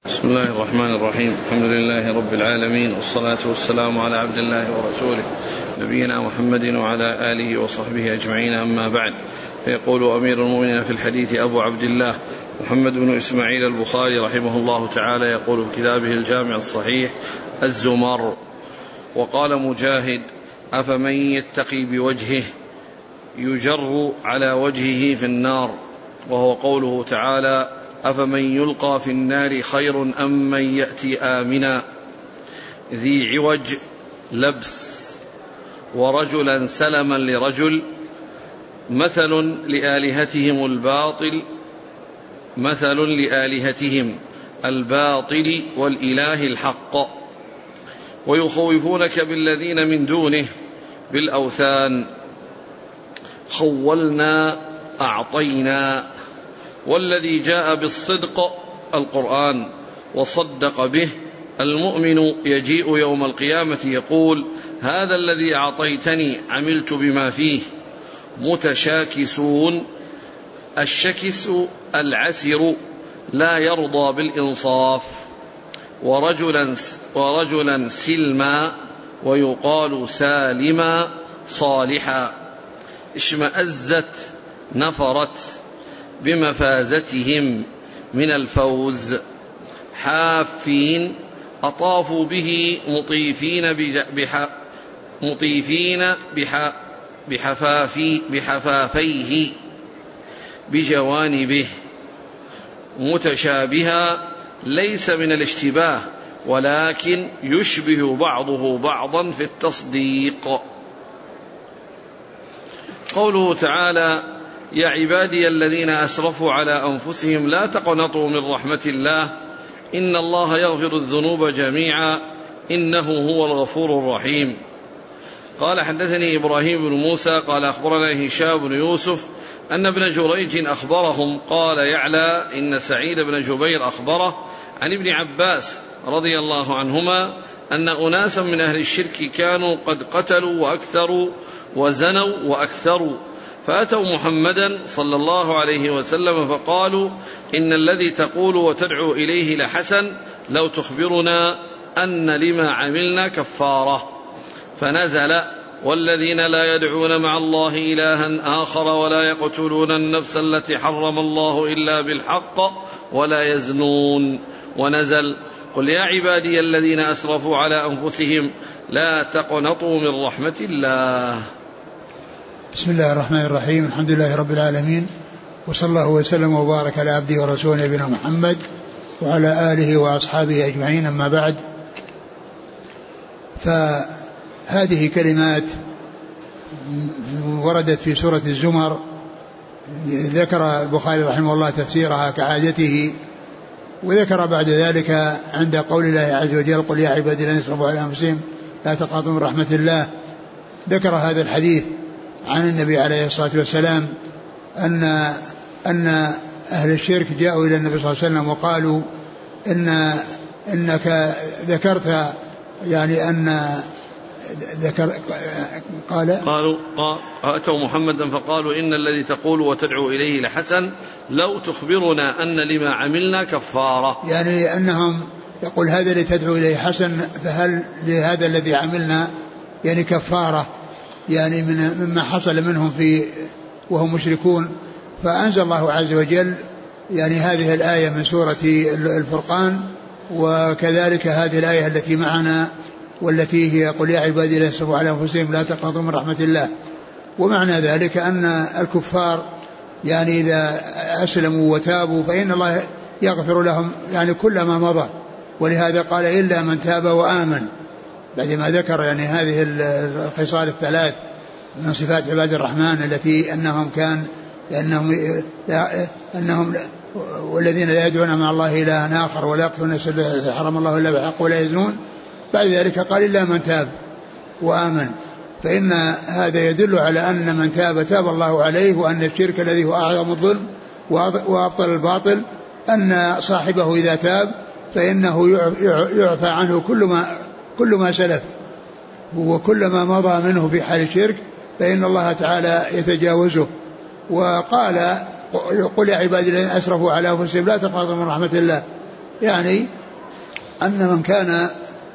بسم الله الرحمن الرحيم. الحمد لله رب العالمين، والصلاة والسلام على عبد الله ورسوله نبينا محمد وعلى آله وصحبه أجمعين، أما بعد. فيقول أمير المؤمنين في الحديث أبو عبد الله محمد بن إسماعيل البخاري رحمه الله تعالى، يقول في كتابه الجامع الصحيح: الزمر. وقال مجاهد: أفمن يتقي بوجهه يجر على وجهه في النار، وهو قوله تعالى: أفمن يلقى في النار خير أم من يأتي آمنا ذي عوج لبس. ورجلا سلما لرجل مثل لآلهتهم الباطل والإله الحق، ويخوفونك بالذين من دونه بالأوثان. خولنا أعطينا. والذي جاء بالصدق القرآن وصدق به المؤمن يجيء يوم القيامة يقول: هذا الذي أعطيتني عملت بما فيه. متشاكسون. الشكس العسر لا يرضى بالإنصاف. ورجلا سلما، ويقال سالما صالحا. اشمأزت نفرت بمفازتهم من الفوز. حافين أطافوا به مطيفين بحفافيه بجوانبه. متشابها ليس من الاشتباه، ولكن يشبه بعضه بعضا في التصديق. قوله تعالى: يا عبادي الذين أسرفوا على أنفسهم لا تقنطوا من رحمة الله إن الله يغفر الذنوب جميعا إنه هو الغفور الرحيم. قال: حدثني إبراهيم بن موسى قال أخبرنا هشام بن يوسف أن ابن جريج أخبرهم. قال يعلى: إن سعيد بن جبير أخبره عن ابن عباس رضي الله عنهما أن أناسا من أهل الشرك كانوا قد قتلوا وأكثروا وزنوا وأكثروا، فأتوا محمدا صلى الله عليه وسلم فقالوا: إن الذي تقول وتدعو إليه لحسن، لو تخبرنا أن لما عملنا كفارة. فنزل: والذين لا يدعون مع الله إلها آخر ولا يقتلون النفس التي حرم الله إلا بالحق ولا يزنون. ونزل: قل يا عبادي الذين أسرفوا على أنفسهم لا تقنطوا من رحمة الله. بسم الله الرحمن الرحيم. الحمد لله رب العالمين، وصلى الله وسلم وبارك على عبده ورسوله نبينا محمد وعلى آله وأصحابه أجمعين، أما بعد. فهذه كلمات وردت في سورة الزمر، ذكر البخاري رحمه الله تفسيرها كعادته، وذكر بعد ذلك عند قول الله عز وجل: قل يا عبادي الذين أسرفوا على أنفسهم لا تقنطوا من رحمة الله. ذكر هذا الحديث عن النبي عليه الصلاة والسلام أن أهل الشرك جاءوا إلى النبي صلى الله عليه وسلم وقالوا: إنك ذكرت، يعني أن قالوا أتوا محمدا فقالوا: إن الذي تقول وتدعو إليه لحسن، لو تخبرنا أن لما عملنا كفارة. يعني أنهم يقول: هذا الذي تدعو إليه حسن، فهل لهذا الذي عملنا يعني كفارة، يعني مما حصل منهم وهم مشركون. فأنزل الله عز وجل يعني هذه الآية من سورة الفرقان، وكذلك هذه الآية التي معنا والتي هي: قل يا عبادي الذين أسرفوا على أنفسهم لا تقنطوا من رحمة الله. ومعنى ذلك أن الكفار يعني إذا أسلموا وتابوا فإن الله يغفر لهم يعني كل ما مضى، ولهذا قال: إلا من تاب وآمن، بعدما ذكر يعني هذه الخصال الثلاث من صفات عباد الرحمن التي أنهم والذين لا يدعون مع الله إلها آخر ولا يقتلون النفس التي حرم الله إلا بالحق ولا يزنون. بعد ذلك قال: إلا من تاب وآمن. فإن هذا يدل على أن من تاب الله عليه، وأن الشرك الذي هو أعظم الظلم وأبطل الباطل أن صاحبه إذا تاب فإنه يعفى عنه كل ما سلف، وكل ما مضى منه في حال الشرك فإن الله تعالى يتجاوزه. وقال: قل يا عبادي الذين أسرفوا على أنفسهم لا تقنطوا من رحمة الله. يعني أن من كان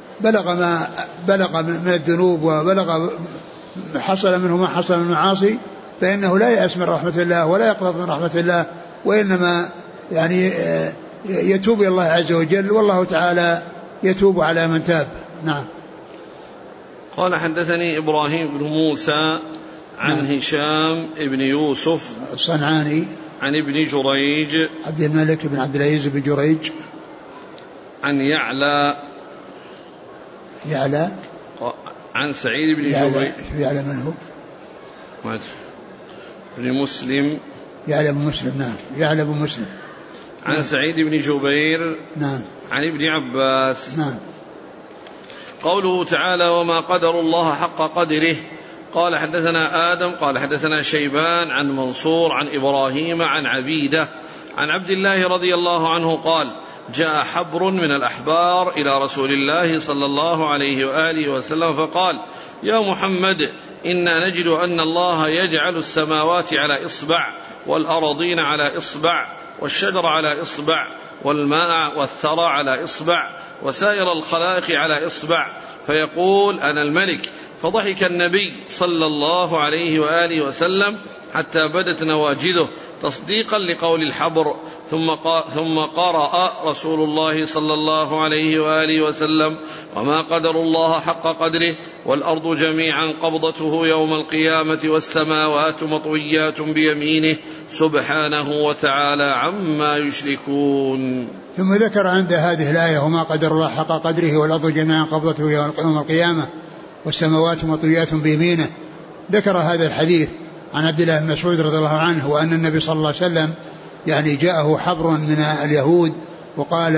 بلغ من الذنوب وبلغ حصل منه ما حصل من المعاصي فإنه لا يأس من رحمة الله ولا يقنط من رحمة الله، وإنما يعني يتوب إلى الله عز وجل، والله تعالى يتوب على من تاب. نعم. قال حدثني إبراهيم بن موسى عن هشام بن يوسف الصنعاني عن ابن جريج عبد الملك بن عبد العزيز بن جريج عن يعلى عن سعيد بن جبير. يعلى من هو؟ بن مسلم. يعلى بن مسلم. نعم. يعلى بن مسلم. عن سعيد بن جبير. نعم. عن ابن عباس. نعم. قوله تعالى وما قدر الله حق قدره. قال حدثنا آدم قال حدثنا شيبان عن منصور عن إبراهيم عن عبيدة عن عبد الله رضي الله عنه قال جاء حبر من الأحبار إلى رسول الله صلى الله عليه وآله وسلم فقال يا محمد إنا نجد أن الله يجعل السماوات على إصبع والأراضين على إصبع والشجر على إصبع والماء والثرى على إصبع وسائر الخلائق على إصبع فيقول أنا الملك. فضحك النبي صلى الله عليه وآله وسلم حتى بدت نواجذه تصديقا لقول الحبر ثم قرأ رسول الله صلى الله عليه وآله وسلم وما قدر الله حق قدره والأرض جميعا قبضته يوم القيامة والسماوات مطويات بيمينه سبحانه وتعالى عما يشركون. ثم ذكر عند هذه الآية وما قدر الله حق قدره والأرض جميعا قبضته يوم القيامة والسماوات مطويات بيمينه. ذكر هذا الحديث عن عبد الله بن مسعود رضي الله عنه وأن النبي صلى الله عليه وسلم يعني جاءه حبر من اليهود وقال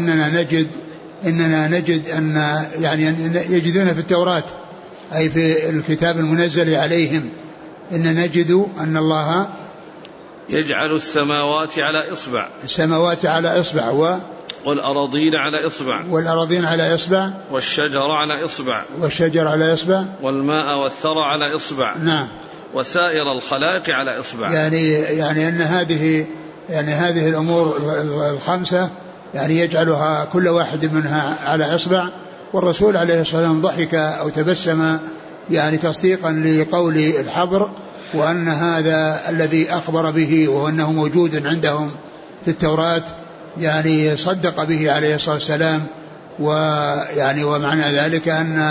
إننا نجد أن يعني يجدون في التوراة أي في الكتاب المنزل عليهم إن نجد أن الله يجعل السماوات على إصبع السماوات على إصبع والأراضين على إصبع والأراضين على إصبع والشجر على إصبع والشجر على إصبع والماء والثرى على إصبع. نعم. وسائر الخلائق على إصبع. يعني أن هذه الأمور الخمسة يعني يجعلها كل واحد منها على إصبع. والرسول عليه الصلاة والسلام ضحك أو تبسم يعني تصديقا لقول الحبر وأن هذا الذي أخبر به وأنه موجود عندهم في التوراة يعني صدق به عليه الصلاة والسلام. ويعني ومعنى ذلك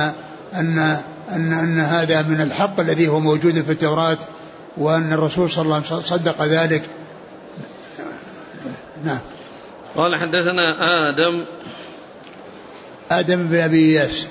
أن هذا من الحق الذي هو موجود في التوراة وأن الرسول صلى الله عليه وسلم صدق ذلك. نعم. قال حدثنا آدم بن أبي إياس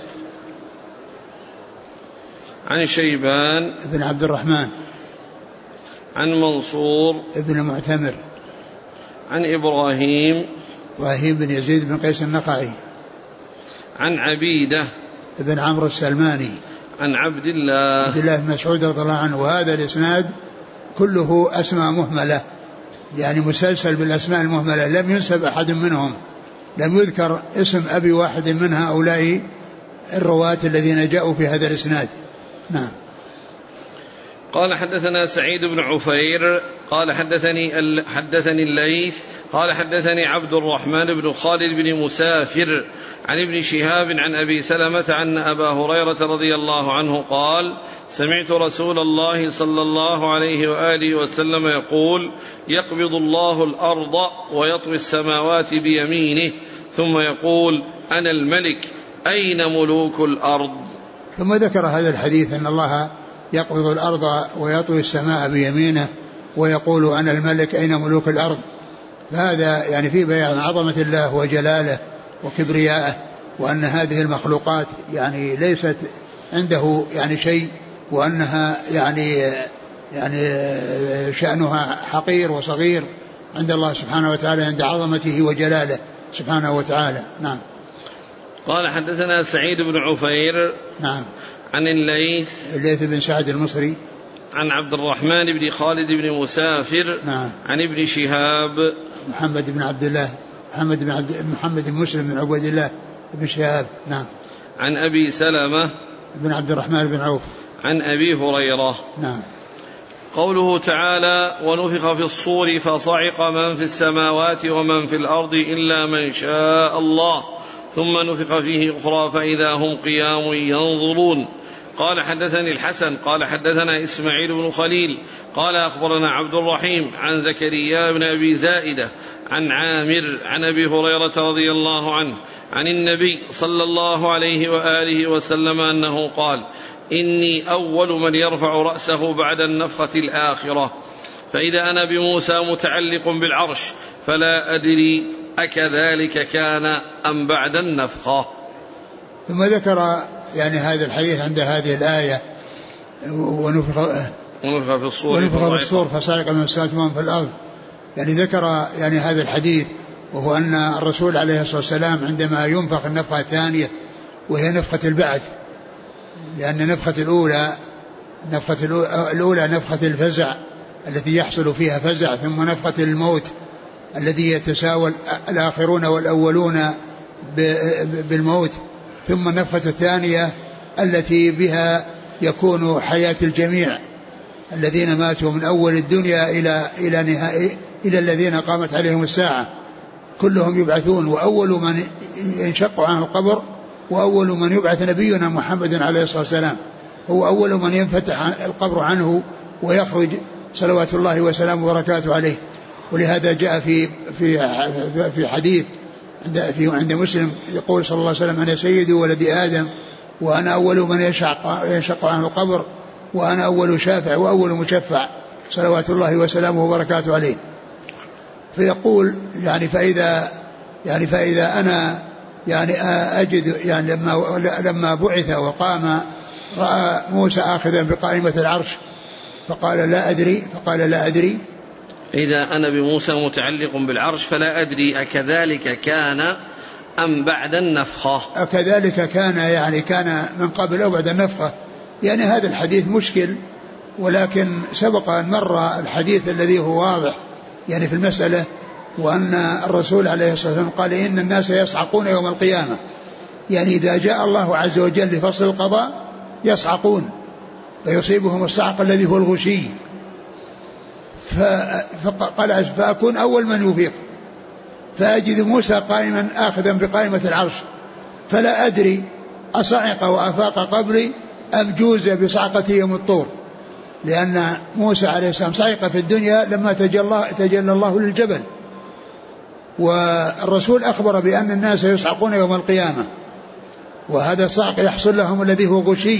عن شيبان بن عبد الرحمن عن منصور بن معتمر عن إبراهيم بن يزيد بن قيس النخعي عن عبيدة بن عمرو السلماني عن عبد الله بن مسعود رضي الله عنه. وهذا الإسناد كله أسماء مهملة يعني مسلسل بالأسماء المهملة لم ينسب أحد منهم، لم يذكر اسم أبي واحد من هؤلاء الرواة الذين جاءوا في هذا الإسناد. نعم. قال حدثنا سعيد بن عفير قال حدثني الليث قال حدثني عبد الرحمن بن خالد بن مسافر عن ابن شهاب عن أبي سلمة عن أبا هريرة رضي الله عنه قال سمعت رسول الله صلى الله عليه وآله وسلم يقول يقبض الله الأرض ويطوي السماوات بيمينه ثم يقول أنا الملك أين ملوك الأرض. ثم ذكر هذا الحديث أن الله يقبض الأرض ويطوي السماء بيمينه ويقول أنا الملك أين ملوك الأرض. فهذا يعني في بيان عظمة الله وجلاله وكبريائه وأن هذه المخلوقات يعني ليست عنده يعني شيء وأنها يعني شأنها حقير وصغير عند الله سبحانه وتعالى عند عظمته وجلاله سبحانه وتعالى. نعم. قال حدثنا سعيد بن عفير. نعم. عن الليث بن سعد المصري عن عبد الرحمن بن خالد بن مسافر. نعم. عن ابن شهاب محمد بن عبد الله محمد بن مسلم بن عبد الله بن شهاب. نعم. عن أبي سلمة بن عبد الرحمن بن عوف عن أبي هريرة. نعم. قوله تعالى ونفخ في الصور فصعق من في السماوات ومن في الأرض إلا من شاء الله ثم نفخ فيه أخرى فإذا هم قيام ينظرون. قال حدثني الحسن قال حدثنا إسماعيل بن خليل قال أخبرنا عبد الرحيم عن زكريا بن أبي زائدة عن عامر عن أبي هريرة رضي الله عنه عن النبي صلى الله عليه وآله وسلم أنه قال إني أول من يرفع رأسه بعد النفخة الآخرة فإذا أنا بموسى متعلق بالعرش فلا أدري أكذلك كان أم بعد النفخة. ثم ذكر يعني هذا الحديث عند هذه الآية ونفخ في الصور فصعق من السماوات ومن في الأرض، يعني ذكر يعني هذا الحديث، وهو أن الرسول عليه الصلاة والسلام عندما ينفخ النفخة الثانية وهي نفخة البعث، لأن النفخة الأولى نفخة الفزع التي يحصل فيها فزع، ثم نفخة الموت الذي يتساوى الآخرون والأولون بالموت، ثم النفخة الثانية التي بها يكون حياة الجميع الذين ماتوا من أول الدنيا إلى نهاية إلى الذين قامت عليهم الساعة كلهم يبعثون، وأول من ينشق عنه القبر وأول من يبعث نبينا محمد عليه الصلاة والسلام، هو أول من ينفتح القبر عنه ويخرج صلوات الله وسلامه وبركاته عليه. ولهذا جاء في حديث عند مسلم يقول صلى الله عليه وسلم أنا سيد ولد آدم وأنا أول من ينشق عنه القبر وأنا أول شافع وأول مشفع صلوات الله وسلامه وبركاته عليه. فيقول يعني فإذا أنا يعني أجد يعني لما بعث وقام رأى موسى آخذا بقائمة العرش فقال لا أدري إذا أنا بموسى متعلق بالعرش فلا أدري أكذلك كان أم بعد النفخة. أكذلك كان يعني كان من قبل أو بعد النفخة، يعني هذا الحديث مشكل، ولكن سبق أن مر الحديث الذي هو واضح يعني في المسألة، وأن الرسول عليه الصلاة والسلام قال إن الناس يصعقون يوم القيامة، يعني إذا جاء الله عز وجل لفصل القضاء يصعقون فيصيبهم الصعق الذي هو الغشي، فقال فأكون أول من يفيق فأجد موسى قائما آخذا بقائمة العرش فلا أدري أصعق وأفاق قبلي أم جوز بصعقة يوم الطور، لأن موسى عليه السلام صعق في الدنيا لما تجلى الله للجبل، والرسول أخبر بأن الناس يصعقون يوم القيامة، وهذا الصعق يحصل لهم الذي هو غشي،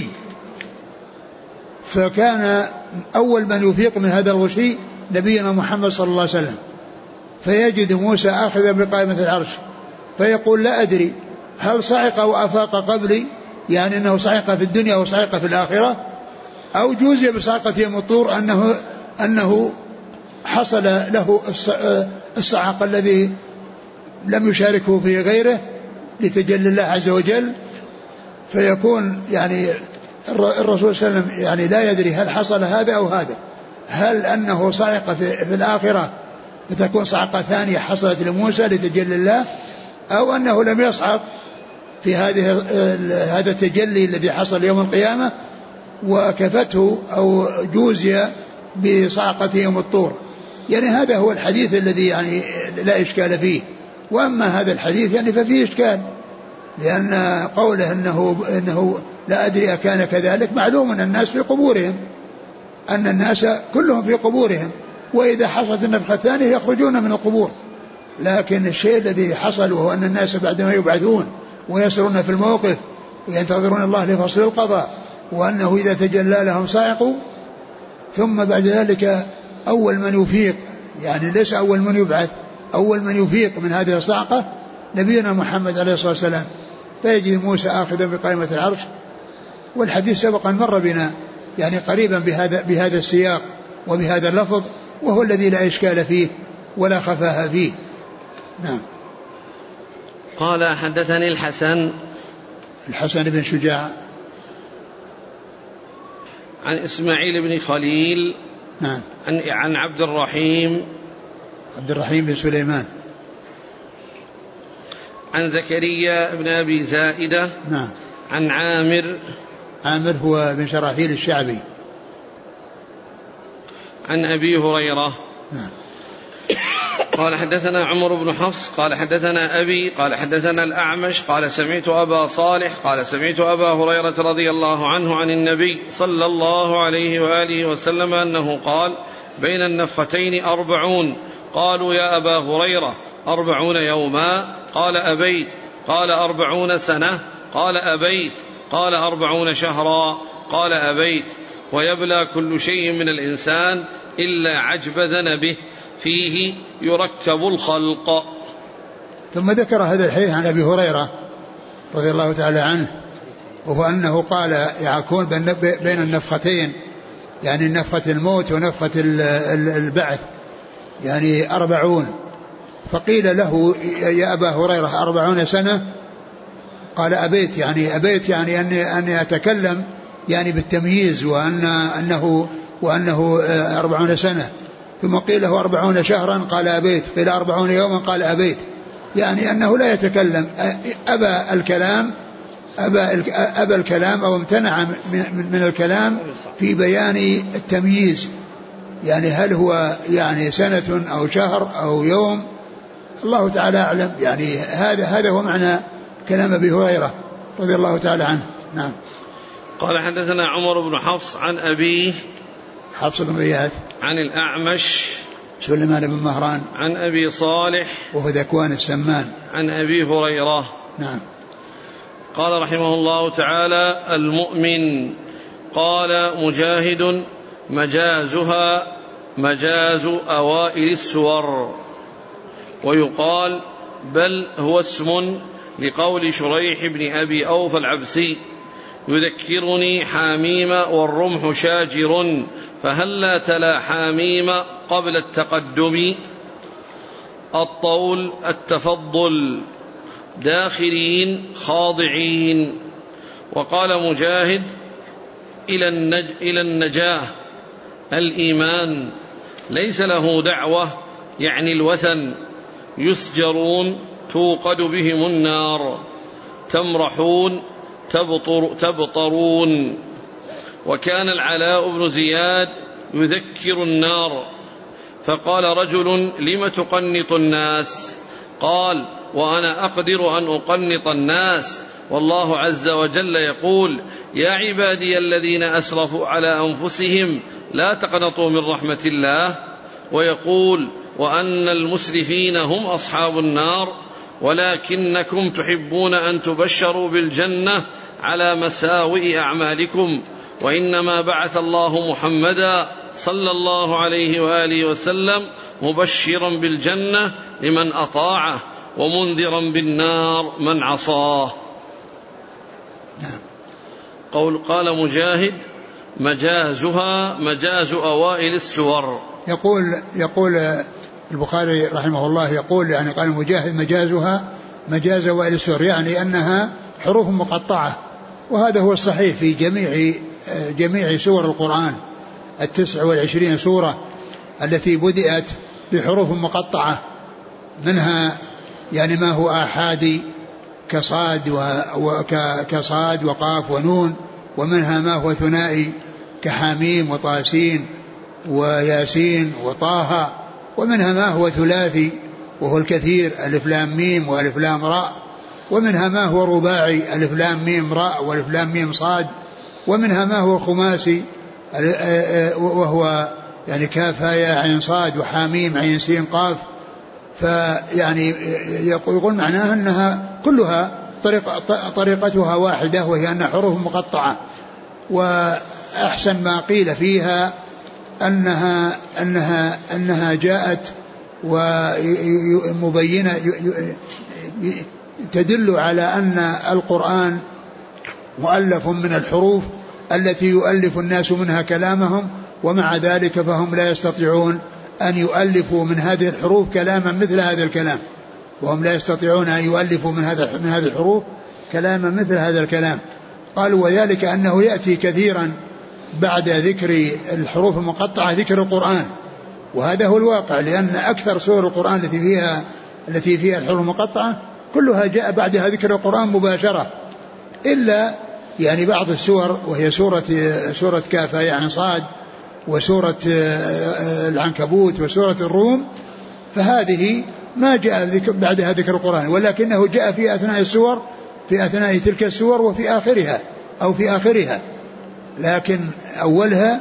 فكان أول من يفيق من هذا الغشي نبينا محمد صلى الله عليه وسلم، فيجد موسى آخذا بقائمة العرش فيقول لا أدري هل صعق وأفاق قبلي، يعني أنه صعق في الدنيا وصعق في الآخرة، أو جوزي بصعقة يوم الطور أنه حصل له الصعق الذي لم يشاركه في غيره لتجلي الله عز وجل، فيكون يعني الرسول صلى الله عليه وسلم يعني لا يدري هل حصل هذا أو هذا، هل أنه صعق في الآخرة فتكون صعقة ثانية حصلت لموسى لتجلي الله، أو أنه لم يصعق في هذا التجلي الذي حصل يوم القيامة وكفته أو جوزي بصعقة يوم الطور. يعني هذا هو الحديث الذي يعني لا إشكال فيه. وأما هذا الحديث يعني ففيه إشكال، لأن قوله إنه لا أدري أكان كذلك، معلوم أن الناس في قبورهم، أن الناس كلهم في قبورهم، وإذا حصلت النفخة الثانية يخرجون من القبور، لكن الشيء الذي حصل وهو أن الناس بعدما يبعثون ويسرون في الموقف وينتظرون الله لفصل القضاء، وأنه إذا تجلى لهم صاعقوا، ثم بعد ذلك أول من يفيق، يعني ليس أول من يبعث، أول من يفيق من هذه الصاعقة نبينا محمد عليه الصلاة والسلام، فيجد موسى آخذا بقائمة العرش. والحديث سبقا مر بنا يعني قريبا بهذا السياق وبهذا اللفظ، وهو الذي لا إشكال فيه ولا خفاء فيه. نعم. قال حدثني الحسن بن شجاع عن إسماعيل بن خليل نعم عن عبد الرحيم بن سليمان عن زكريا بن أبي زائدة نعم عن عامر هو بن شراحيل الشعبي عن أبي هريرة. نعم. قال حدثنا عمر بن حفص قال حدثنا أبي قال حدثنا الأعمش قال سمعت أبا صالح قال سمعت أبا هريرة رضي الله عنه عن النبي صلى الله عليه وآله وسلم أنه قال بين النفختين 40. قالوا يا أبا هريرة 40 يوما؟ قال أبيت. قال 40 سنة؟ قال أبيت. قال 40 شهرا؟ قال أبيت. ويبلى كل شيء من الإنسان إلا عجب ذنبه فيه يركب الخلق. ثم ذكر هذا الحديث عن أبي هريرة رضي الله تعالى عنه، وهو أنه قال يكون بين النفختين، يعني نفخة الموت ونفخة البعث، يعني 40. فقيل له يا أبا هريرة 40 سنة؟ قال أبيت، يعني أبيت يعني أني أتكلم يعني بالتمييز وأنه 40 سنة. ثم قيل له 40 شهرا؟ قال أبيت. قيل 40 يوما؟ قال أبيت، يعني أنه لا يتكلم، أبى الكلام أو امتنع من الكلام في بيان التمييز، يعني هل هو يعني سنة أو شهر أو يوم، الله تعالى أعلم. يعني هذا هو معنى كلام أبي هريرة رضي الله تعالى عنه. نعم. قال حدثنا عمر بن حفص عن أبيه حفص بن غياث عن الأعمش سليمان بن مهران عن أبي صالح وهو ذكوان السمان عن أبي هريرة. نعم. قال رحمه الله تعالى المؤمن. قال مجاهد مجازها مجاز أوائل السور، ويقال بل هو اسم لقول شريح بن أبي أوفى العبسي يذكرني حاميم والرمح شاجر، فهلا تلا حاميم قبل التقدم. الطول التفضل، داخلين خاضعين. وقال مجاهد إلى النجاة الإيمان، ليس له دعوة يعني الوثن، يسجرون توقد بهم النار، تمرحون تبطرون. وكان العلاء بن زياد يذكر النار، فقال رجل لم تقنط الناس؟ قال وأنا أقدر أن أقنط الناس، والله عز وجل يقول يا عبادي الذين أسرفوا على أنفسهم لا تقنطوا من رحمة الله، ويقول وأن المسرفين هم أصحاب النار، ولكنكم تحبون أن تبشروا بالجنة على مساوئ أعمالكم، وإنما بعث الله محمدا صلى الله عليه وآله وسلم مبشرا بالجنة لمن أطاعه ومنذرا بالنار من عصاه. قال مجاهد مجازها مجاز أوائل السور. يقول البخاري رحمه الله يقول يعني قال مجاهد مجازها مجاز أوائل السور، يعني أنها حروف مقطعة، وهذا هو الصحيح في جميع سور القرآن 29 سورة التي بدأت بحروف مقطعة، منها يعني ما هو آحادي كصاد وقاف ونون، ومنها ما هو ثنائي كحاميم وطاسين وياسين وطه، ومنها ما هو ثلاثي وهو الكثير ألف لام ميم وألف لام راء، ومنها ما هو رباعي ألف لام ميم راء وألف لام ميم صاد، ومنها ما هو خماسي وهو يعني كاف يا عين صاد وحاميم عين سين قاف. فيعني يقول معناها أنها كلها طريقتها واحدة، وهي أنها حروف مقطعة. وأحسن ما قيل فيها أنها جاءت ومبينة تدل على أن القرآن مؤلف من الحروف التي يؤلف الناس منها كلامهم، ومع ذلك فهم لا يستطيعون أن يؤلفوا من هذه الحروف كلاما مثل هذا الكلام، وهم لا يستطيعون أن يؤلفوا من هذه الحروف كلاما مثل هذا الكلام. قالوا وذلك أنه يأتي كثيرا بعد ذكر الحروف المقطعة ذكر القرآن، وهذا هو الواقع، لأن أكثر سور القرآن التي فيها الحروف المقطعة كلها جاء بعدها ذكر القرآن مباشرة، إلا يعني بعض السور وهي سورة كاف يعني صاد وسورة العنكبوت وسورة الروم، فهذه ما جاء بعدها ذكر القرآن، ولكنه جاء في أثناء السور، في أثناء تلك السور وفي آخرها أو في آخرها، لكن أولها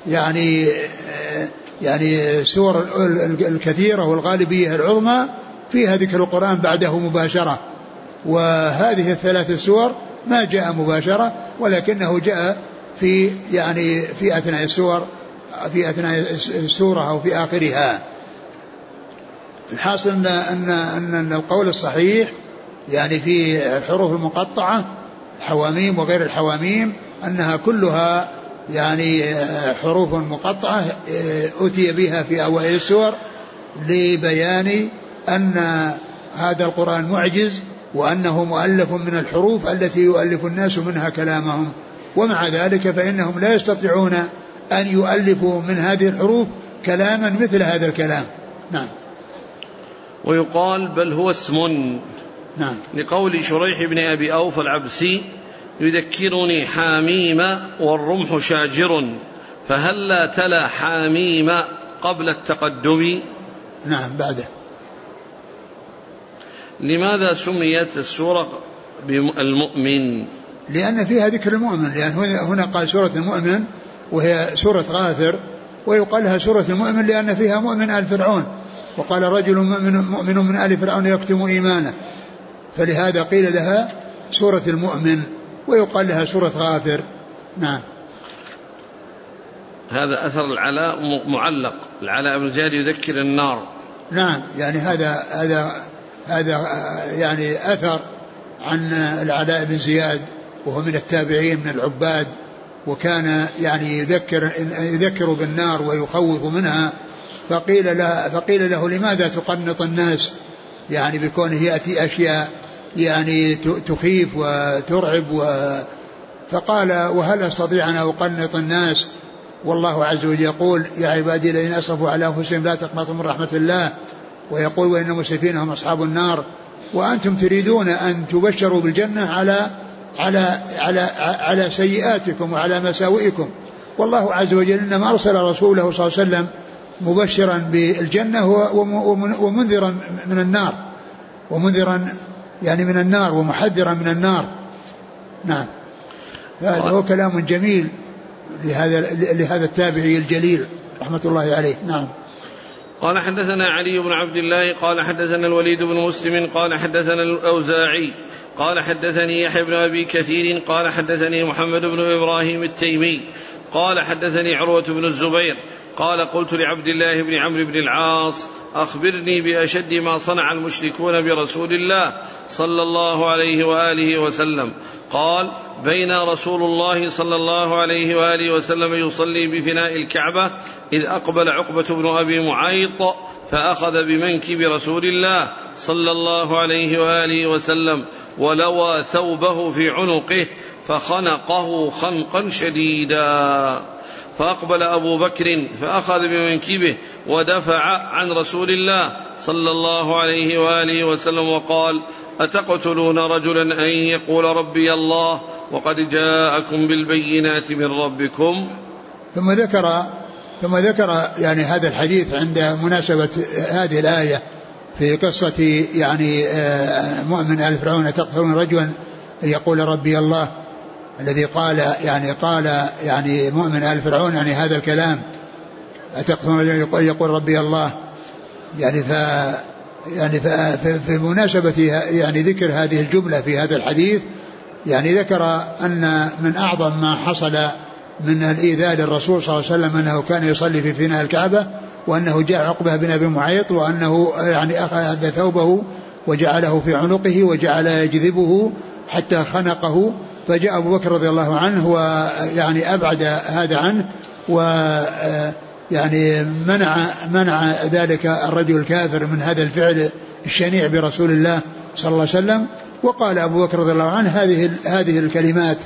يعني سور الكثيرة والغالبية العظمى فيها ذكر القرآن بعده مباشرة، وهذه الثلاث سور ما جاء مباشرة ولكنه جاء في أثناء السور، في أثناء السورة أو في آخرها. الحاصل أن القول الصحيح يعني في الحروف المقطعة الحواميم وغير الحواميم أنها كلها يعني حروف مقطعة أتي بها في أوائل السور لبيان أن هذا القرآن معجز وأنه مؤلف من الحروف التي يؤلف الناس منها كلامهم، ومع ذلك فإنهم لا يستطيعون أن يؤلفوا من هذه الحروف كلاما مثل هذا الكلام. نعم. ويقال بل هو اسم. نعم. لقول شريح بن أبي أوفى العبسي يذكرني حاميم والرمح شاجر، فهل لا تلا حاميم قبل التقدم؟ نعم بعده. لماذا سميت السورة بالمؤمن؟ لأن فيها ذكر المؤمن، لأن هنا قال سورة المؤمن وهي سورة غافر، ويقال لها سورة المؤمن لأن فيها مؤمن آل فرعون، وقال رجل مؤمن من آل فرعون يكتم إيمانه، فلهذا قيل لها سورة المؤمن، ويقال لها سورة غافر. نعم. هذا أثر العلاء معلق، العلاء بن زياد يذكر النار. نعم، يعني هذا يعني أثر عن العلاء بن زياد وهو من التابعين من العباد، وكان يعني يذكر بالنار ويخوف منها، فقيل له لماذا تقنط الناس يعني بكونه يأتي أشياء يعني تخيف وترعب، فقال وهل أستطيع أن أقنط الناس والله عز وجل يقول يا عبادي الذين أسرفوا على أنفسهم لا تقنطوا من رحمة الله، ويقول وإن المسرفين هم أصحاب النار، وأنتم تريدون أن تبشروا بالجنة على سيئاتكم وعلى مساوئكم، والله عز وجل إنما أرسل رسوله صلى الله عليه وسلم مبشرا بالجنة ومنذرا من النار، ومنذرا يعني من النار ومحذرا من النار. نعم. هذا هو كلام جميل لهذا التابعي الجليل رحمة الله عليه. نعم. قال حدثنا علي بن عبد الله قال حدثنا الوليد بن مسلم قال حدثنا الأوزاعي قال حدثني يحيى بن أبي كثير قال حدثني محمد بن إبراهيم التيمي قال حدثني عروة بن الزبير قال قلت لعبد الله بن عمرو بن العاص أخبرني بأشد ما صنع المشركون برسول الله صلى الله عليه وآله وسلم. قال بين رسول الله صلى الله عليه وآله وسلم يصلي بفناء الكعبة إذ أقبل عقبة بن أبي معيط فأخذ بمنكب رسول الله صلى الله عليه وآله وسلم ولوى ثوبه في عنقه فخنقه خنقا شديدا، فأقبل أبو بكر فأخذ بمنكبه ودفع عن رسول الله صلى الله عليه وآله وسلم وقال أتقتلون رجلا أن يقول ربي الله وقد جاءكم بالبينات من ربكم؟ ثم ذكر يعني هذا الحديث عند مناسبة هذه الآية في قصة يعني مؤمن آل فرعون أتقتلون رجلا أن يقول ربي الله، الذي قال يعني مؤمن آل فرعون يعني هذا الكلام أتقتلون رجلا يقول ربي الله، يعني في مناسبة يعني ذكر هذه الجملة في هذا الحديث، يعني ذكر أن من أعظم ما حصل من الإيذاء للرسول صلى الله عليه وسلم أنه كان يصلي في فناء الكعبة، وأنه جاء عقبة بن أبي معيط وأنه يعني أخذ ثوبه وجعله في عنقه وجعل يجذبه حتى خنقه، فجاء أبو بكر رضي الله عنه ويعني أبعد هذا عنه ويعني منع ذلك الرجل الكافر من هذا الفعل الشنيع برسول الله صلى الله عليه وسلم. وقال أبو بكر رضي الله عنه هذه الكلمات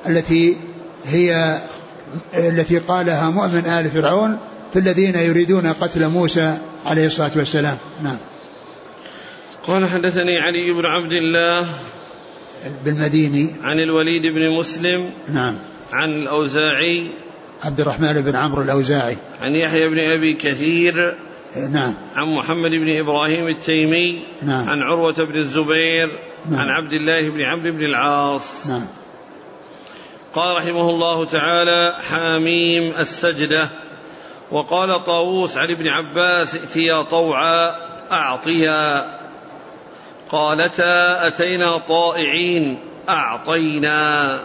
التي قالها مؤمن آل فرعون في الذين يريدون قتل موسى عليه الصلاة والسلام. نعم. قال حدثني علي بن عبد الله بالمديني عن الوليد بن مسلم نعم عن الأوزاعي عبد الرحمن بن عمرو الأوزاعي. عن يحيى بن أبي كثير نعم. عن محمد بن إبراهيم التيمي. نعم. عن عروة بن الزبير. نعم. عن عبد الله بن عمرو بن العاص. نعم. قال رحمه الله تعالى: حاميم السجدة. وقال طاووس عن ابن عباس: ائتيا طوعا أعطيا. قالتا: أتينا طائعين أعطينا.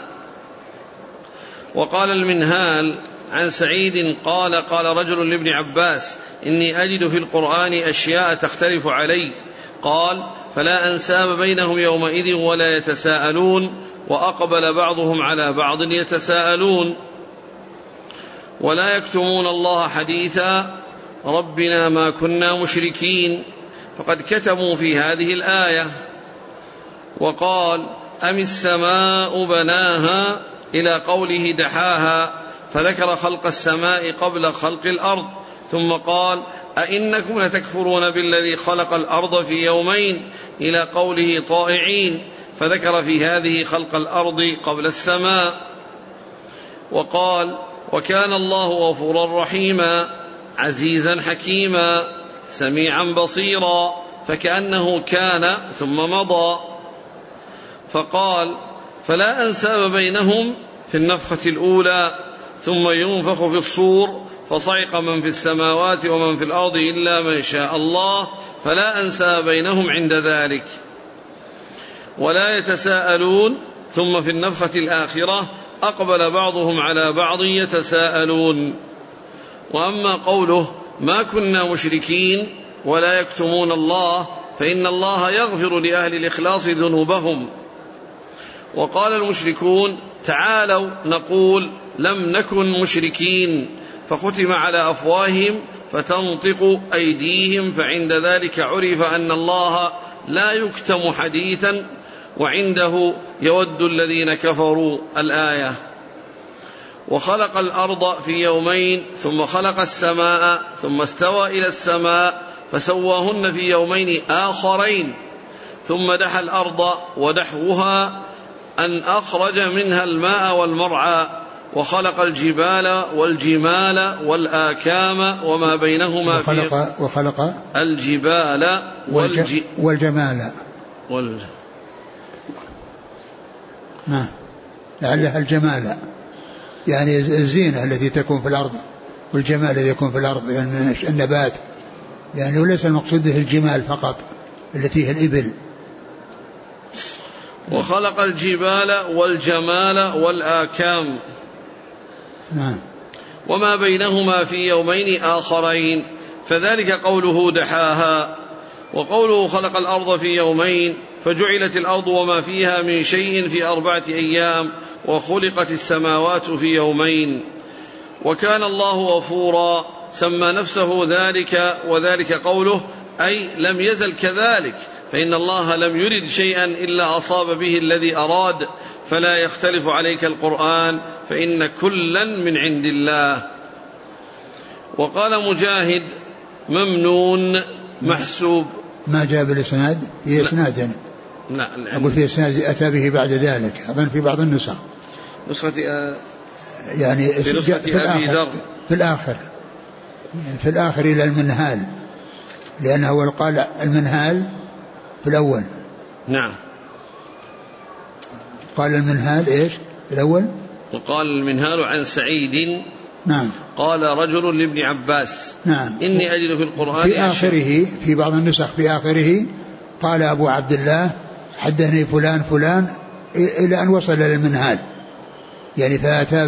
وقال المنهال عن سعيد قال: قال رجل لابن عباس: إني أجد في القرآن أشياء تختلف علي. قال: فلا أنساب بينهم يومئذ ولا يتساءلون. وأقبل بعضهم على بعض يتساءلون ولا يكتمون الله حديثا. ربنا ما كنا مشركين. فقد كتموا في هذه الآية. وقال: أم السماء بناها إلى قوله دحاها، فذكر خلق السماء قبل خلق الأرض، ثم قال: أئنكم لتكفرون بالذي خلق الأرض في يومين إلى قوله طائعين، فذكر في هذه خلق الأرض قبل السماء. وقال: وكان الله غفورا رحيما عزيزا حكيما سميعا بصيرا، فكأنه كان ثم مضى. فقال: فلا أنساب بينهم في النفخة الأولى، ثم ينفخ في الصور فصعق من في السماوات ومن في الأرض إلا من شاء الله، فلا أنساب بينهم عند ذلك. ولا يتساءلون، ثم في النفخة الآخرة أقبل بعضهم على بعض يتساءلون. وأما قوله: ما كنا مشركين ولا يكتمون الله، فإن الله يغفر لأهل الإخلاص ذنوبهم. وقال المشركون: تعالوا نقول لم نكن مشركين، فختم على أفواههم فتنطق أيديهم، فعند ذلك عرف أن الله لا يكتم حديثا، وعنده يود الذين كفروا. الآية. وخلق الأرض في يومين، ثم خلق السماء، ثم استوى إلى السماء فسواهن في يومين آخرين، ثم دحى الأرض، ودحوها أن أخرج منها الماء والمرعى، وخلق الجبال والجمال والآكام وما بينهما وخلق الجبال والجمال نعم، لعلها الجمال يعني الزينة التي تكون في الأرض، والجمال الذي يكون في الأرض يعني النبات يعني، وليس المقصود به الجمال فقط التي هي الإبل. وخلق الجبال والجمال والآكام نعم، وما بينهما في يومين آخرين، فذلك قوله دحاها. وقوله خلق الأرض في يومين، فجعلت الأرض وما فيها من شيء في 4 أيام، وخلقت السماوات في يومين. وكان الله غفورا سمى نفسه ذلك، وذلك قوله أي لم يزل كذلك، فإن الله لم يرد شيئا إلا أصاب به الذي أراد، فلا يختلف عليك القرآن، فإن كلا من عند الله. وقال مجاهد: ممنون محسوب. ما جاء بالإسناد، هي إسناد يعني. لا أقول في إسناد أتى به بعد ذلك، أظن في بعض النسخ يعني في أبي ذر في الآخر إلى المنهال، لأنه قال المنهال في الأول. نعم، قال المنهال إيش في الأول؟ وقال المنهال عن سعيد. نعم. قال رجل لابن عباس: نعم. إني أجد في القرآن في آخره، في بعض النسخ في آخره قال أبو عبد الله: حدثني فلان فلان، إلى أن وصل للمنهال يعني، فأتى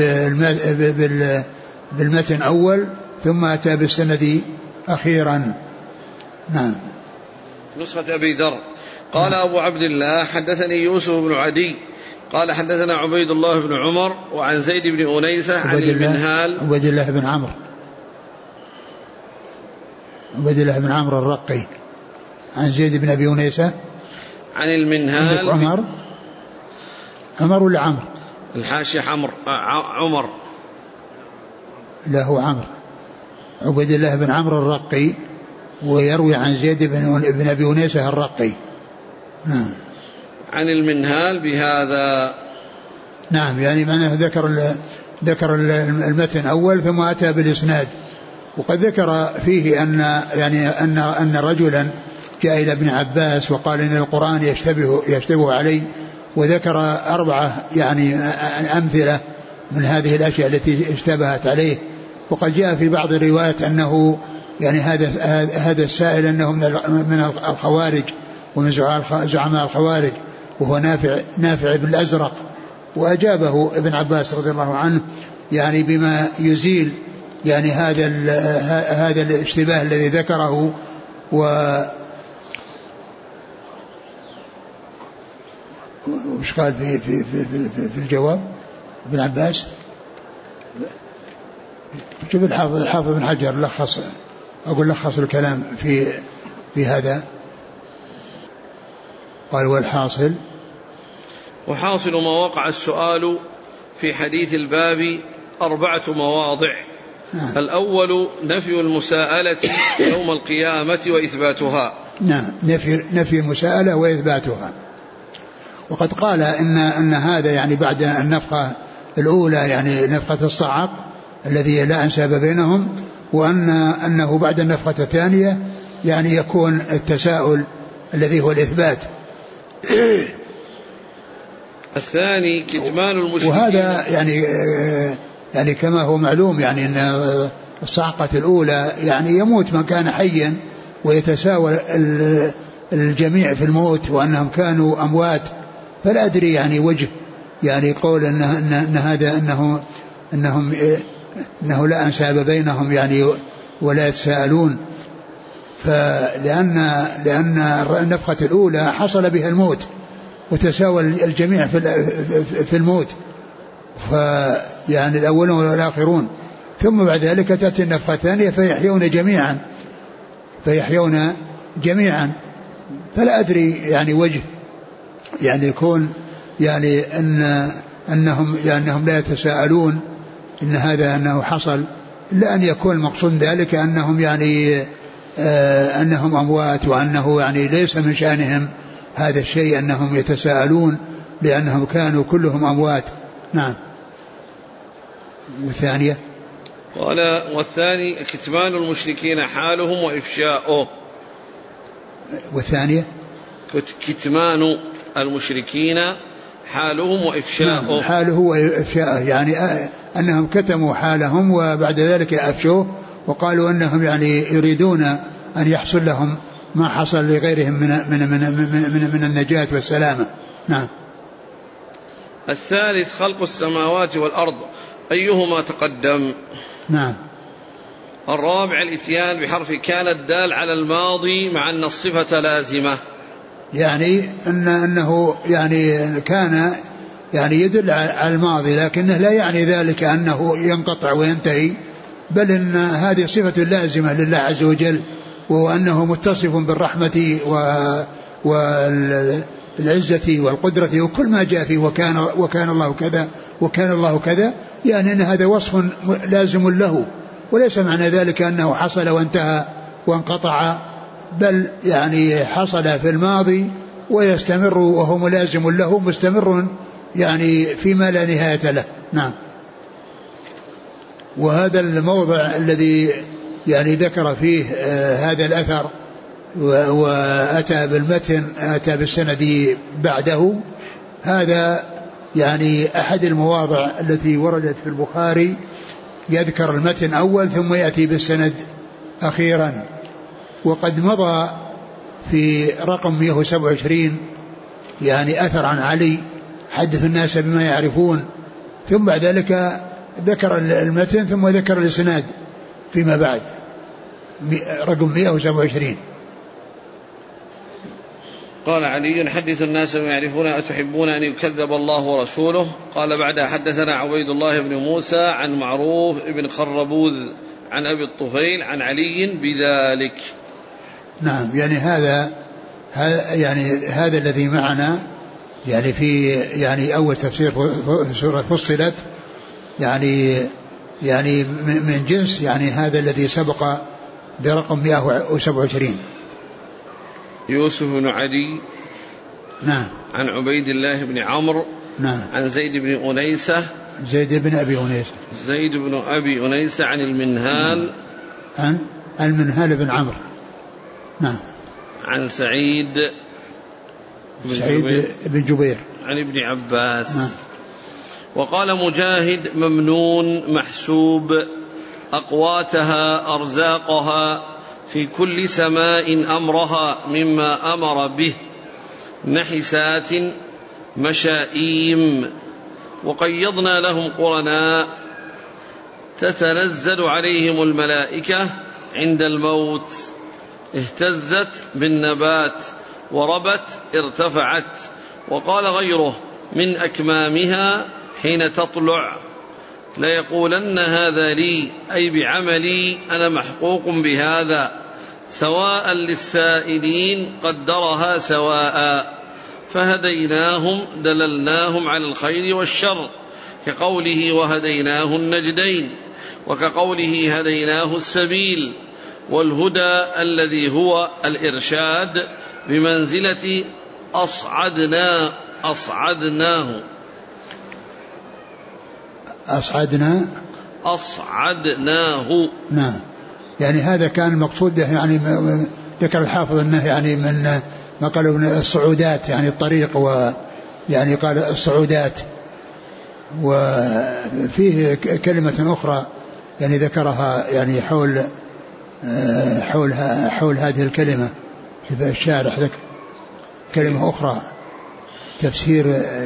بالمتن أول، ثم أتى بالسند أخيرا. نعم. نسخة أبي ذر. قال أبو عبد الله: حدثني يوسف بن عدي قال حدثنا عبيد الله بن عمر وعن زيد بن أنيسة عن المنهال. عبيد الله بن عمرو الرقي عن زيد بن أبي أنيسة عن المنهال. عمر ولا عمرو؟ الحاشية عمر. لا هو عمرو. عبيد الله بن عمرو الرقي، ويروي عن زيد بن أبي أنيسة الرقي. نعم. عن المنهال بهذا. نعم، يعني معناه ذكر ذكر المتن أول ثم أتى بالإسناد. وقد ذكر فيه أن رجلا جاء إلى ابن عباس وقال إن القرآن يشتبه علي، وذكر 4 يعني أمثلة من هذه الأشياء التي اشتبهت عليه. وقد جاء في بعض الروايات أنه يعني هذا السائل أنه من الخوارج ومن زعماء الخوارج، وهو نافع بن الأزرق. وأجابه ابن عباس رضي الله عنه يعني بما يزيل يعني هذا الاشتباه الذي ذكره. وش قال في الجواب ابن عباس؟ شوف الحافظ بن حجر لخص الكلام في هذا. قال والحاصل وحاصل ما وقع السؤال في حديث الباب 4 مواضع. الأول نفي المساءلة يوم القيامة وإثباتها. نعم، نفي المساءلة وإثباتها. وقد قال إن هذا يعني بعد النفخة الأولى يعني نفخة الصعق الذي لا أنساب بينهم، وأنه بعد النفخة الثانية يعني يكون التساؤل الذي هو الإثبات. الثاني كتمان المشركين. وهذا يعني كما هو معلوم يعني أن الصعقة الأولى يعني يموت من كان حيا ويتساوى الجميع في الموت وأنهم كانوا أموات. فلا أدري يعني وجه يعني قول أن هذا أنه لا أنساب بينهم يعني ولا يتساءلون. لأن النفخة الأولى حصل بها الموت وتساوى الجميع في الموت، فيعني الأولون والآخرون. ثم بعد ذلك تأتي النفخة الثانية فيحيون جميعا. فلا أدري يعني وجه يعني يكون يعني أنهم لا يتساءلون إن هذا أنه حصل، إلا أن يكون المقصود ذلك أنهم يعني أنهم أموات، وأنه يعني ليس من شأنهم هذا الشيء أنهم يتساءلون لأنهم كانوا كلهم أموات. نعم. والثانية قال والثاني كتمان المشركين حالهم وإفشاؤه. والثانية كتمان المشركين حالهم وإفشاؤه. نعم، حاله وإفشاؤه يعني أنهم كتموا حالهم وبعد ذلك أفشوه، وقالوا أنهم يعني يريدون أن يحصل لهم ما حصل لغيرهم من النجاة والسلامة. نعم. الثالث خلق السماوات والأرض، أيهما تقدم؟ نعم. الرابع الاتيان بحرف كان الدال على الماضي مع أن الصفة لازمة، يعني أنه يعني كان يعني يدل على الماضي، لكنه لا يعني ذلك أنه ينقطع وينتهي، بل إن هذه صفة لازمة لله عز وجل، وأنه متصف بالرحمة والعزة والقدرة وكل ما جاء فيه وكان الله كذا وكان الله كذا، يعني أن هذا وصف لازم له، وليس معنى ذلك أنه حصل وانتهى وانقطع، بل يعني حصل في الماضي ويستمر وهو ملازم له مستمر يعني فيما لا نهاية له. نعم. وهذا الموضع الذي يعني ذكر فيه هذا الأثر وأتى بالمتن أتى بالسند بعده، هذا يعني أحد المواضع التي وردت في البخاري، يذكر المتن أول ثم يأتي بالسند أخيرا. وقد مضى في رقم 127 يعني أثر عن علي حدث الناس بما يعرفون، ثم بعد ذلك ذكر المتن ثم ذكر الإسناد فيما بعد رقم 127. قال علي حدث الناس بما يعرفون أتحبون أن يكذب الله ورسوله؟ قال بعدها حدثنا عبيد الله بن موسى عن معروف بن خربوذ عن أبي الطفيل عن علي بذلك. نعم. يعني هذا الذي معنا يعني في يعني أول تفسير سورة فصلت يعني من جنس يعني هذا الذي سبق برقم 127. يوسف بن علي. نعم. عن عبيد الله بن عمرو. نعم. عن زيد بن أنيسة. زيد بن أبي أنيس. زيد بن أبي أنيس عن المنهال. عن المنهال بن عمرو. نعم. عن سعيد بن جبير عن ابن عباس. نعم. وقال مجاهد ممنون محسوب أقواتها أرزاقها في كل سماء أمرها مما أمر به نحسات مشائيم وقيضنا لهم قرناء تتنزل عليهم الملائكة عند الموت اهتزت بالنبات وربت ارتفعت. وقال غيره من أكمامها حين تطلع ليقولن هذا لي أي بعملي أنا محقوق بهذا سواء للسائلين قدرها سواء فهديناهم دللناهم على الخير والشر كقوله وهديناه النجدين وكقوله هديناه السبيل. والهدى الذي هو الإرشاد بمنزلة أصعدناه نعم. يعني هذا كان المقصود، يعني ذكر الحافظ أنه يعني من ما قالوا من الصعودات، يعني الطريق، ويعني قال الصعودات. وفيه كلمة أخرى يعني ذكرها يعني حول هذه الكلمة في الشارح، ذكر كلمة أخرى تفسير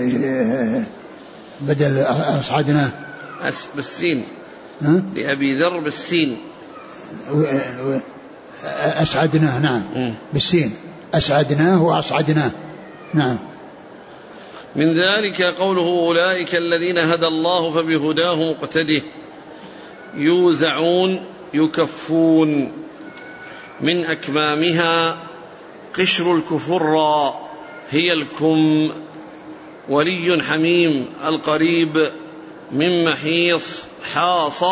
بدل أصعدناه بالسين لأبي ذر بالسين أسعدناه. نعم بالسين أسعدناه وأصعدناه. نعم. من ذلك قوله أولئك الذين هدى الله فبهداه مقتده يوزعون يكفون. من أكمامها قشر الكفر هي الكم. ولي حميم القريب من محيص حاص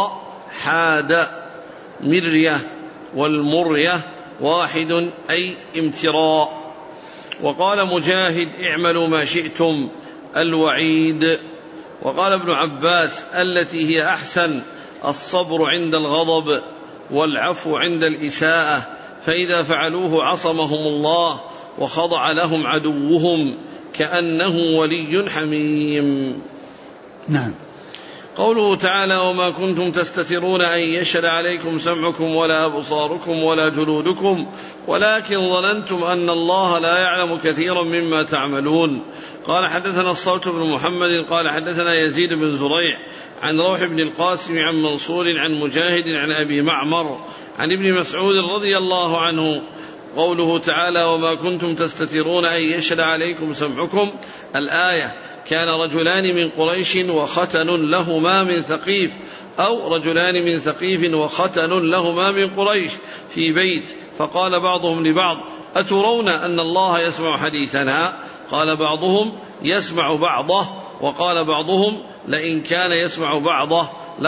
حاد مرية والمرية واحد أي امتراء. وقال مجاهد اعملوا ما شئتم الوعيد. وقال ابن عباس التي هي أحسن الصبر عند الغضب والعفو عند الإساءة فإذا فعلوه عصمهم الله وخضع لهم عدوهم كأنه ولي حميم. نعم. قوله تعالى وما كنتم تستترون أن يشهد عليكم سمعكم ولا أبصاركم ولا جلودكم ولكن ظننتم أن الله لا يعلم كثيرا مما تعملون. قال حدثنا الصوت بن محمد قال حدثنا يزيد بن زريع عن روح بن القاسم عن منصور عن مجاهد عن أبي معمر عن ابن مسعود رضي الله عنه. قوله تعالى وما كنتم تستترون أن يشهد عليكم سمعكم الآية كان رجلان من قريش وختن لهما من ثقيف أو رجلان من ثقيف وختن لهما من قريش في بيت فقال بعضهم لبعض أترون أن الله يسمع حديثنا؟ قال بعضهم يسمع بعضه وقال بعضهم لئن كان يسمع بعضه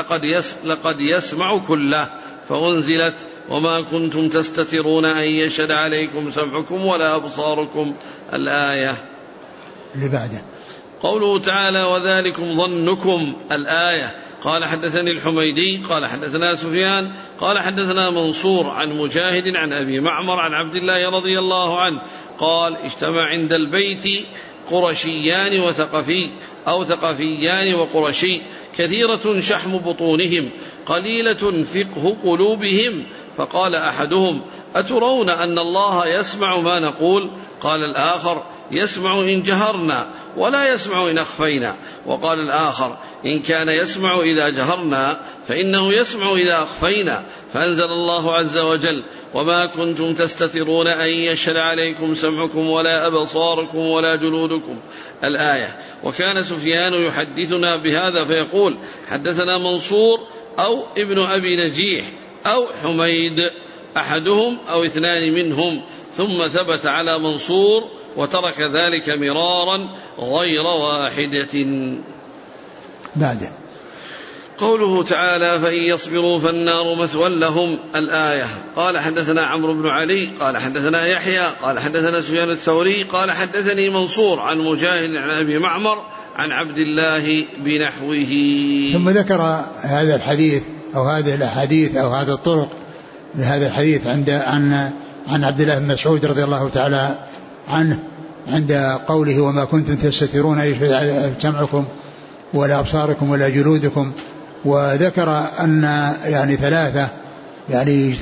لقد يسمع كله. فأنزلت وما كنتم تستترون أن يشهد عليكم سمعكم ولا أبصاركم الآية. اللي بعده قوله تعالى وذلكم ظنكم الآية. قال حدثني الحميدي قال حدثنا سفيان قال حدثنا منصور عن مجاهد عن أبي معمر عن عبد الله رضي الله عنه قال اجتمع عند البيت قرشيان وثقفي أو ثقفيان وقرشي كثيرة شحم بطونهم قليلة فقه قلوبهم فقال أحدهم أترون أن الله يسمع ما نقول؟ قال الآخر يسمع إن جهرنا ولا يسمع إن أخفينا. وقال الآخر إن كان يسمع إذا جهرنا فإنه يسمع إذا أخفينا. فأنزل الله عز وجل وما كنتم تستترون أن يشهد عليكم سمعكم ولا أبصاركم ولا جلودكم الآية. وكان سفيان يحدثنا بهذا فيقول حدثنا منصور أو ابن أبي نجيح أو حميد أحدهم أو اثنان منهم ثم ثبت على منصور وترك ذلك مرارا غير واحدة. بعده قوله تعالى فإن يصبروا فالنار مثوى لهم الآية. قال حدثنا عمرو بن علي قال حدثنا يحيى قال حدثنا سفيان الثوري قال حدثني منصور عن مجاهد عن أبي معمر عن عبد الله بنحوه. ثم ذكر هذا الحديث أو هذه الأحاديث أو هذا الطرق لهذا الحديث عن عبد الله بن مسعود رضي الله تعالى عنه عند قوله وما كنتم تستترون أن يشهد سمعكم ولا أبصاركم ولا جلودكم. وذكر أن يعني ثلاثة يعني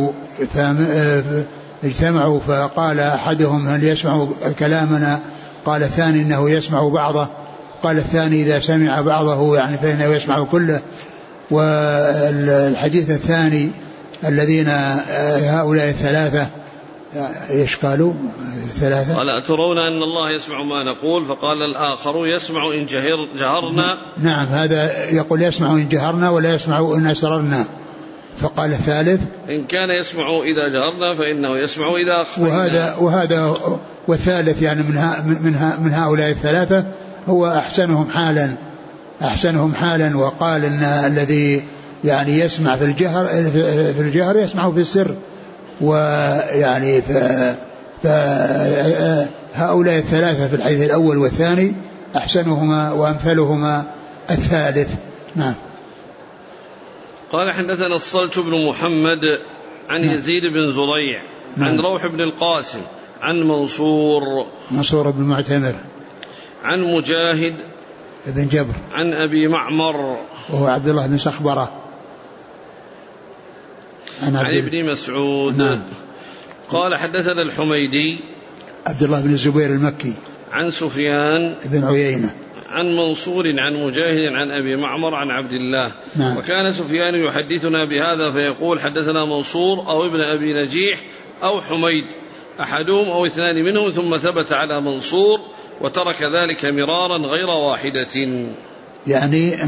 اجتمعوا فقال أحدهم هل يسمع كلامنا؟ قال الثاني إنه يسمع بعضه. قال الثاني إذا سمع بعضه يعني فإنه يسمع كله. والحديث الثاني الذين هؤلاء الثلاثة ايش قالوا ثلاثة؟ قال أترون أن الله يسمع ما نقول؟ فقال الآخر يسمع إن جهرنا. نعم هذا يقول يسمع إن جهرنا ولا يسمع إن أسررنا. فقال الثالث إن كان يسمع إذا جهرنا فإنه يسمع إذا أخفينا. وهذا والثالث يعني من هؤلاء الثلاثة هو أحسنهم حالا وقال إن الذي يعني يسمع في الجهر يسمع في السر. ويعني فهؤلاء الثلاثة في الحديث الأول والثاني أحسنهما وأمثلهما الثالث. نعم. قال حدثنا الصلت بن محمد عن يزيد بن زريع عن روح بن القاسم عن منصور بن معتمر عن مجاهد بن جبر عن أبي معمر وهو عبد الله بن سخبرة عن ابن مسعود. نعم. قال حدثنا الحميدي عبد الله بن الزبير المكي عن سفيان بن عيينة عن منصور عن مجاهد عن أبي معمر عن عبد الله. نعم. وكان سفيان يحدثنا بهذا فيقول حدثنا منصور أو ابن أبي نجيح أو حميد أحدهم أو اثنان منهم ثم ثبت على منصور وترك ذلك مرارا غير واحدة. يعني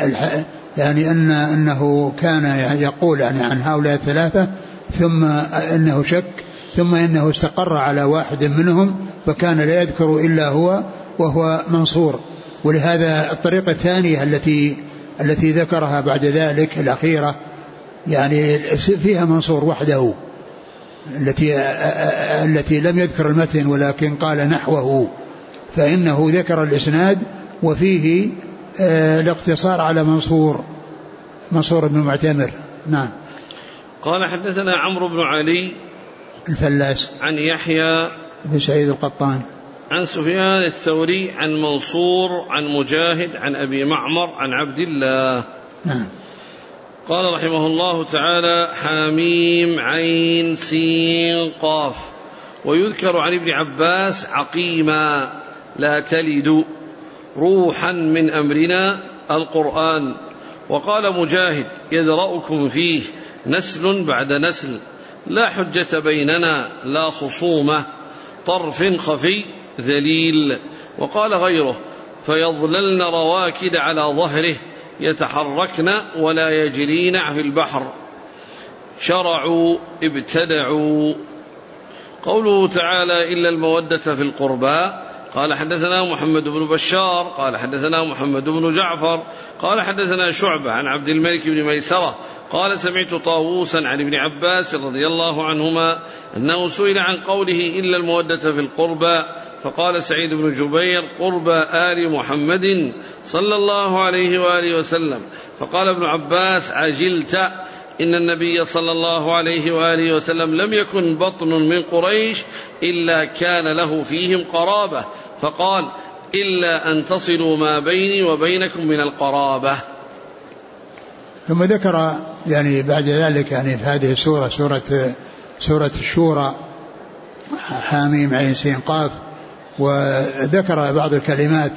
أنه كان يقول يعني عن هؤلاء الثلاثة ثم أنه شك ثم أنه استقر على واحد منهم فكان لا يذكر إلا هو وهو منصور. ولهذا الطريقة الثانية التي ذكرها بعد ذلك الأخيرة يعني فيها منصور وحده التي لم يذكر المتن ولكن قال نحوه فإنه ذكر الإسناد وفيه الاقتصار على منصور بن معتمر. نعم. قال حدثنا عمرو بن علي الفلاس عن يحيى بن سعيد القطان عن سفيان الثوري عن منصور عن مجاهد عن أبي معمر عن عبد الله. نعم. قال رحمه الله تعالى حميم عين سين قاف. ويذكر عن ابن عباس عقيما لا تلد روحا من أمرنا القرآن. وقال مجاهد يدرأكم فيه نسل بعد نسل لا حجة بيننا لا خصومة طرف خفي ذليل. وقال غيره فيظللن رواكد على ظهره يتحركن ولا يجرين في البحر شرعوا ابتدعوا. قوله تعالى إلا المودة في القربى. قال حدثنا محمد بن بشار قال حدثنا محمد بن جعفر قال حدثنا شعبة عن عبد الملك بن ميسرة قال سمعت طاووسا عن ابن عباس رضي الله عنهما أنه سئل عن قوله إلا المودة في القربى فقال سعيد بن جبير قربى آل محمد صلى الله عليه وآله وسلم. فقال ابن عباس عجلت إن النبي صلى الله عليه وآله وسلم لم يكن بطن من قريش إلا كان له فيهم قرابة فقال إلا أن تصلوا ما بيني وبينكم من القرابة. ثم ذكر يعني بعد ذلك يعني في هذه السورة سورة الشورى حاميم عين سين قاف وذكر بعض الكلمات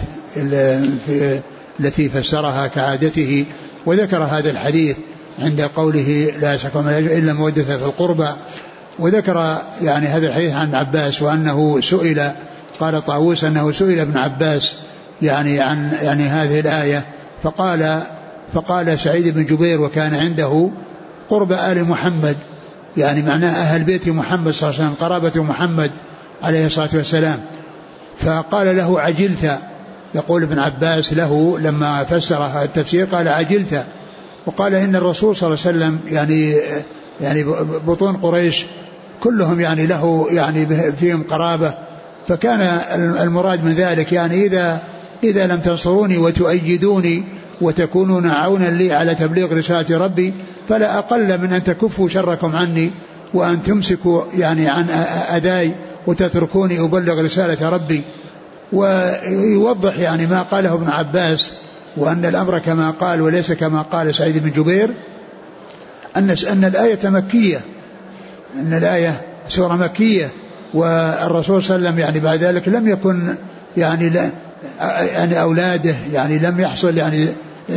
التي فسرها كعادته وذكر هذا الحديث عند قوله لا شكوى إلا مودة في القربى. وذكر يعني هذا الحديث عن عباس وأنه سئل قال طاووس أنه سئل ابن عباس يعني عن يعني هذه الآية فقال سعيد بن جبير وكان عنده قرب آل محمد يعني معناه أهل بيت محمد صلى الله عليه وسلم قرابة محمد عليه الصلاة والسلام. فقال له عجلت يقول ابن عباس له لما فسر التفسير قال عجلت وقال إن الرسول صلى الله عليه وسلم يعني بطون قريش كلهم يعني له يعني فيهم قرابة، فكان المراد من ذلك يعني إذا لم تنصروني وتؤيدوني وتكونون عونا لي على تبليغ رسالة ربي فلا أقل من أن تكفوا شركم عني وأن تمسكوا يعني عن أداي وتتركوني أبلغ رسالة ربي. ويوضح يعني ما قاله ابن عباس وأن الأمر كما قال وليس كما قال سعيد بن جبير، أن الآية مكية، أن الآية سورة مكية، والرسول صلى الله عليه وسلم يعني بعد ذلك لم يكن يعني أولاده يعني لم يحصل يعني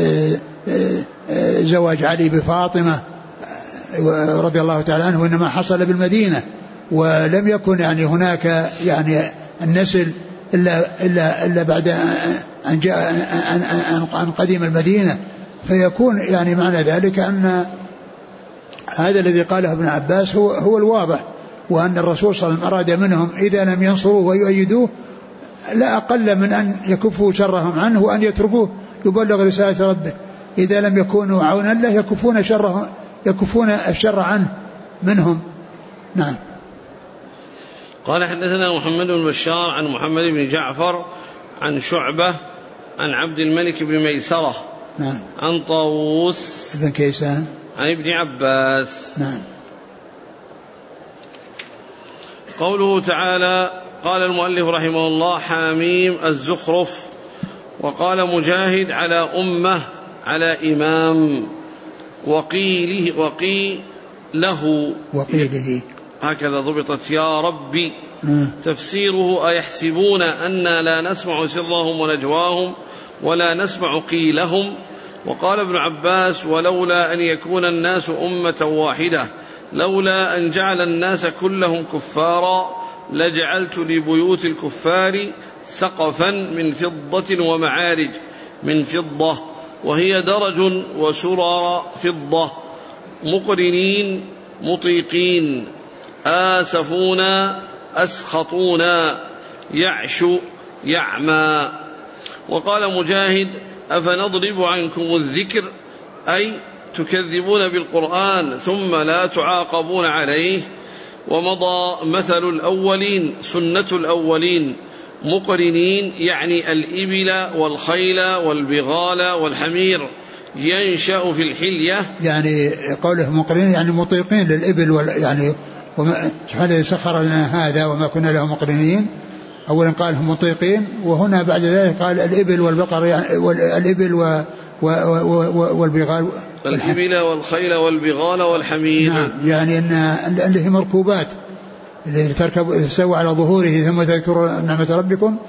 زواج علي بفاطمة رضي الله تعالى عنه، وإنما حصل بالمدينة، ولم يكن يعني هناك يعني النسل إلا بعد أن جاء أن قدم المدينة. فيكون يعني معنى ذلك أن هذا الذي قاله ابن عباس هو الواضح، وأن الرسول صلى الله عليه وسلم أراد منهم إذا لم ينصروه ويؤيدوه لا أقل من أن يكفوا شرهم عنه وأن يتركوه يبلغ رسالة ربه. إذا لم يكونوا عونا له يكفون الشر عنه منهم. نعم. قال حدثنا محمد بن بشار عن محمد بن جعفر عن شعبة عن عبد الملك بن ميسرة نعم. عن طاووس بن كيسان عن ابن عباس. نعم. قوله تعالى قال المؤلف رحمه الله حاميم الزخرف. وقال مجاهد على أمة على إمام وقيله هكذا ضبطت يا ربي. تفسيره أيحسبون أن لا نسمع سرهم ونجواهم ولا نسمع قيلهم. وقال ابن عباس ولولا أن يكون الناس أمة واحدة لولا أن جعل الناس كلهم كفارا لجعلت لبيوت الكفار سقفا من فضة ومعارج من فضة وهي درج وسرر فضة مقرنين مطيقين آسفون أسخطون يعشو يعمى. وقال مجاهد أفنضرب عنكم الذكر أي تكذبون بالقرآن ثم لا تعاقبون عليه. ومضى مثل الأولين سنة الأولين مقرنين يعني الإبل والخيل والبغال والحمير ينشأ في الحلية. يعني قوله مقرنين يعني مطيقين للإبل يعني سبحانه سخر لنا هذا وما كنا له مقرنين. أولا قال هم مطيقين وهنا بعد ذلك قال الإبل والبقر يعني الإبل والبغال الإبل والخيل والبغال والحمير. نعم. يعني أن هي مركوبات اللي تركب تسوى على ظهوره ثم تذكروا نعمة ربكم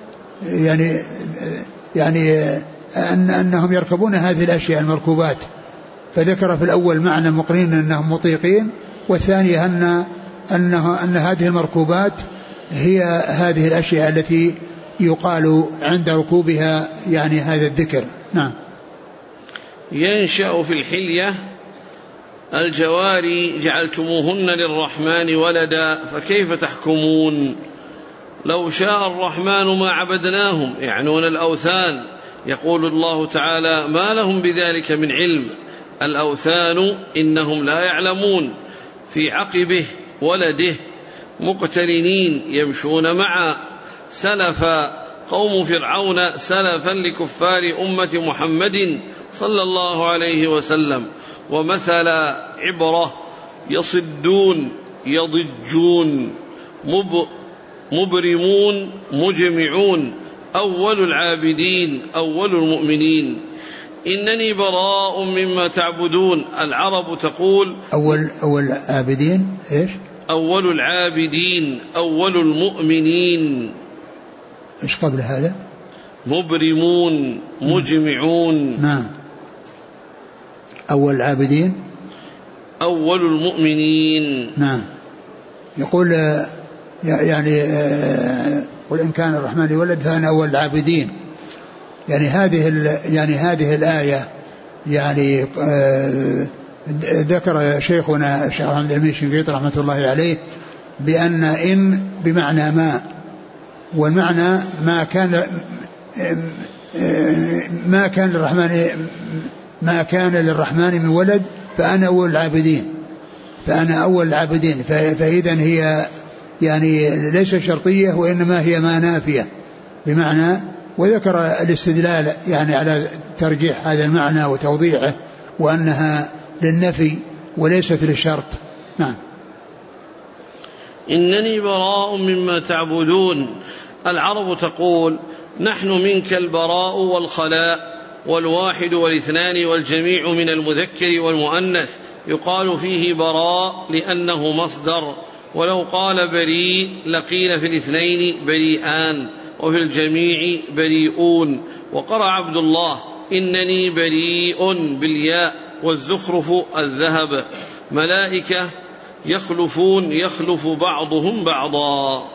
يعني أنهم يركبون هذه الأشياء المركوبات. فذكر في الأول معنى مقرنين أنهم مطيقين، والثاني أن هذه المركوبات هي هذه الأشياء التي يقال عند ركوبها يعني هذا الذكر. نعم. ينشأ في الحلية الجواري جعلتموهن للرحمن ولدا فكيف تحكمون. لو شاء الرحمن ما عبدناهم يعنون الأوثان. يقول الله تعالى ما لهم بذلك من علم الأوثان إنهم لا يعلمون. في عقبه ولده مقترنين يمشون معا. سلف قوم فرعون سلفا لكفار أمة محمد صلى الله عليه وسلم. ومثل عبرة يصدون يضجون مبرمون مجمعون أول العابدين أول المؤمنين. إنني براء مما تعبدون. العرب تقول أول عابدين إيش؟ أول العابدين أول المؤمنين. إيش قبل هذا؟ مبرمون مجمعون. نعم. أول العابدين أول المؤمنين. نعم. يقول يعني قل إن كان الرحمن يولد فأنا أول العابدين. يعني هذه الآية يعني ذكر شيخنا الشيخ محمد المشنقيط رحمة الله عليه بأن إن بمعنى ما، والمعنى ما كان الرحمن ما كان للرحمن من ولد فأنا أول العابدين، فأنا أول العابدين. فإذا هي يعني ليس شرطية وإنما هي ما نافية بمعنى. وذكر الاستدلال يعني على ترجيح هذا المعنى وتوضيحه وأنها للنفي وليست للشرط. نعم. إنني براء مما تعبدون. العرب تقول نحن منك البراء والخلاء، والواحد والاثنان والجميع من المذكر والمؤنث يقال فيه براء لأنه مصدر، ولو قال بريء لقيل في الاثنين بريئان وفي الجميع بريئون. وقرأ عبد الله إنني بريء بالياء، والزخرف الذهب. ملائكة يخلفون يخلف بعضهم بعضا.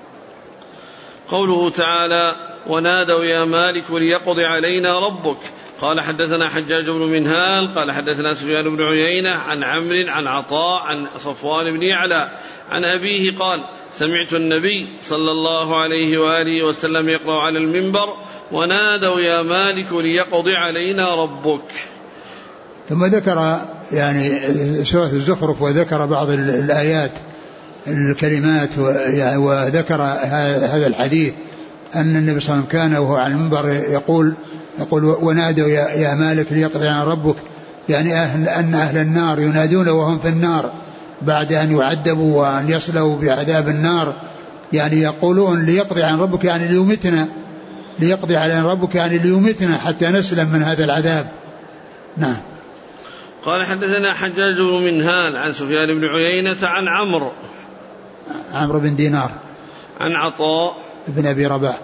قوله تعالى ونادوا يا مالك ليقض علينا ربك. قال حدثنا حجاج بن منهال قال حدثنا سفيان بن عيينة عن عمرو عن عطاء عن صفوان بن يعلى عن أبيه قال سمعت النبي صلى الله عليه وآله وسلم يقرأ على المنبر ونادوا يا مالك ليقض علينا ربك. ثم ذكر يعني سورة الزخرف وذكر بعض الآيات الكلمات وذكر هذا الحديث أن النبي صلى الله عليه وسلم كان وهو على المنبر يقول ونادوا يا مالك ليقضي علينا ربك، يعني أن أهل النار ينادون وهم في النار بعد أن يعذبوا وأن يصلوا بعذاب النار، يعني يقولون ليقضي عن ربك يعني ليمتنا، ليقضي علينا ربك يعني ليمتنا حتى نسلم من هذا العذاب. نعم. قال حدثنا حجاج بن منهال عن سفيان بن عيينة عن عمرو بن دينار عن عطاء بن أبي رباح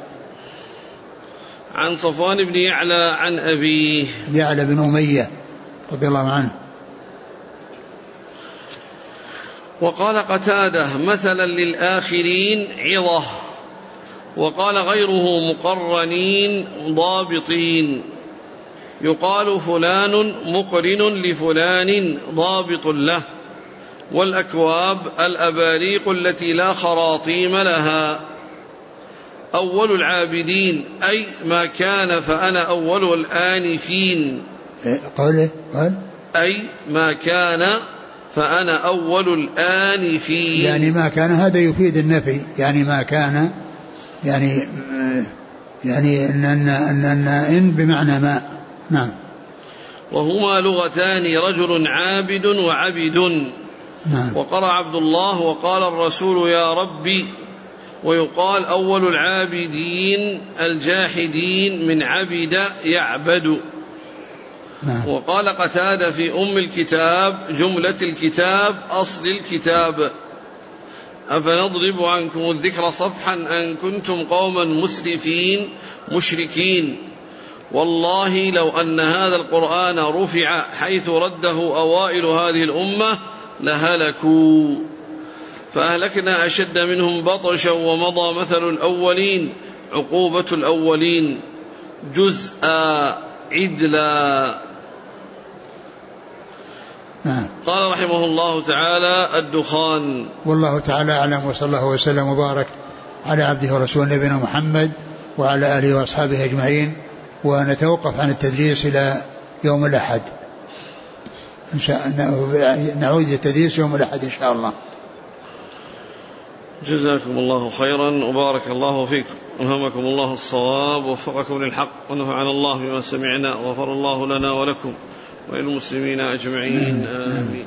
عن صفوان بن يعلى عن أبيه يعلى بن أمية رضي الله عنه. وقال قتادة مثلا للآخرين عظة، وقال غيره مقرنين ضابطين، يقال فلان مقرن لفلان ضابط له. والأكواب الأباريق التي لا خراطيم لها. أول العابدين أي ما كان فأنا أول الآنفين. قال أي ما كان فأنا أول الآنفين، يعني ما كان هذا يفيد النفي، يعني ما كان يعني إن بمعنى ما. نعم. وهما لغتان رجل عابد وعبد. نعم. وقرأ عبد الله وقال الرسول يا ربي، ويقال أول العابدين الجاحدين من عبد يعبد. نعم. وقال قتادة في أم الكتاب جملة الكتاب أصل الكتاب. أفنضرب عنكم الذكر صفحا أن كنتم قوما مسرفين مشركين. والله لو أن هذا القرآن رفع حيث رده أوائل هذه الأمة لهلكوا، فأهلكنا أشد منهم بطشا ومضى مثل الأولين عقوبة الأولين جزءا عدلا. قال رحمه الله تعالى الدخان. والله تعالى أعلم، وصلى الله وسلم وبارك على عبده ورسوله نبينا محمد وعلى آله وأصحابه أجمعين. ونتوقف عن التدريس إلى يوم الأحد إن شاء الله، نعود للتدريس يوم الأحد إن شاء الله. جزاكم الله خيرا وبارك الله فيكم، ألهمكم الله الصواب ووفقكم للحق، ونفعنا الله بما سمعنا، وغفر الله لنا ولكم وللمسلمين أجمعين آمين.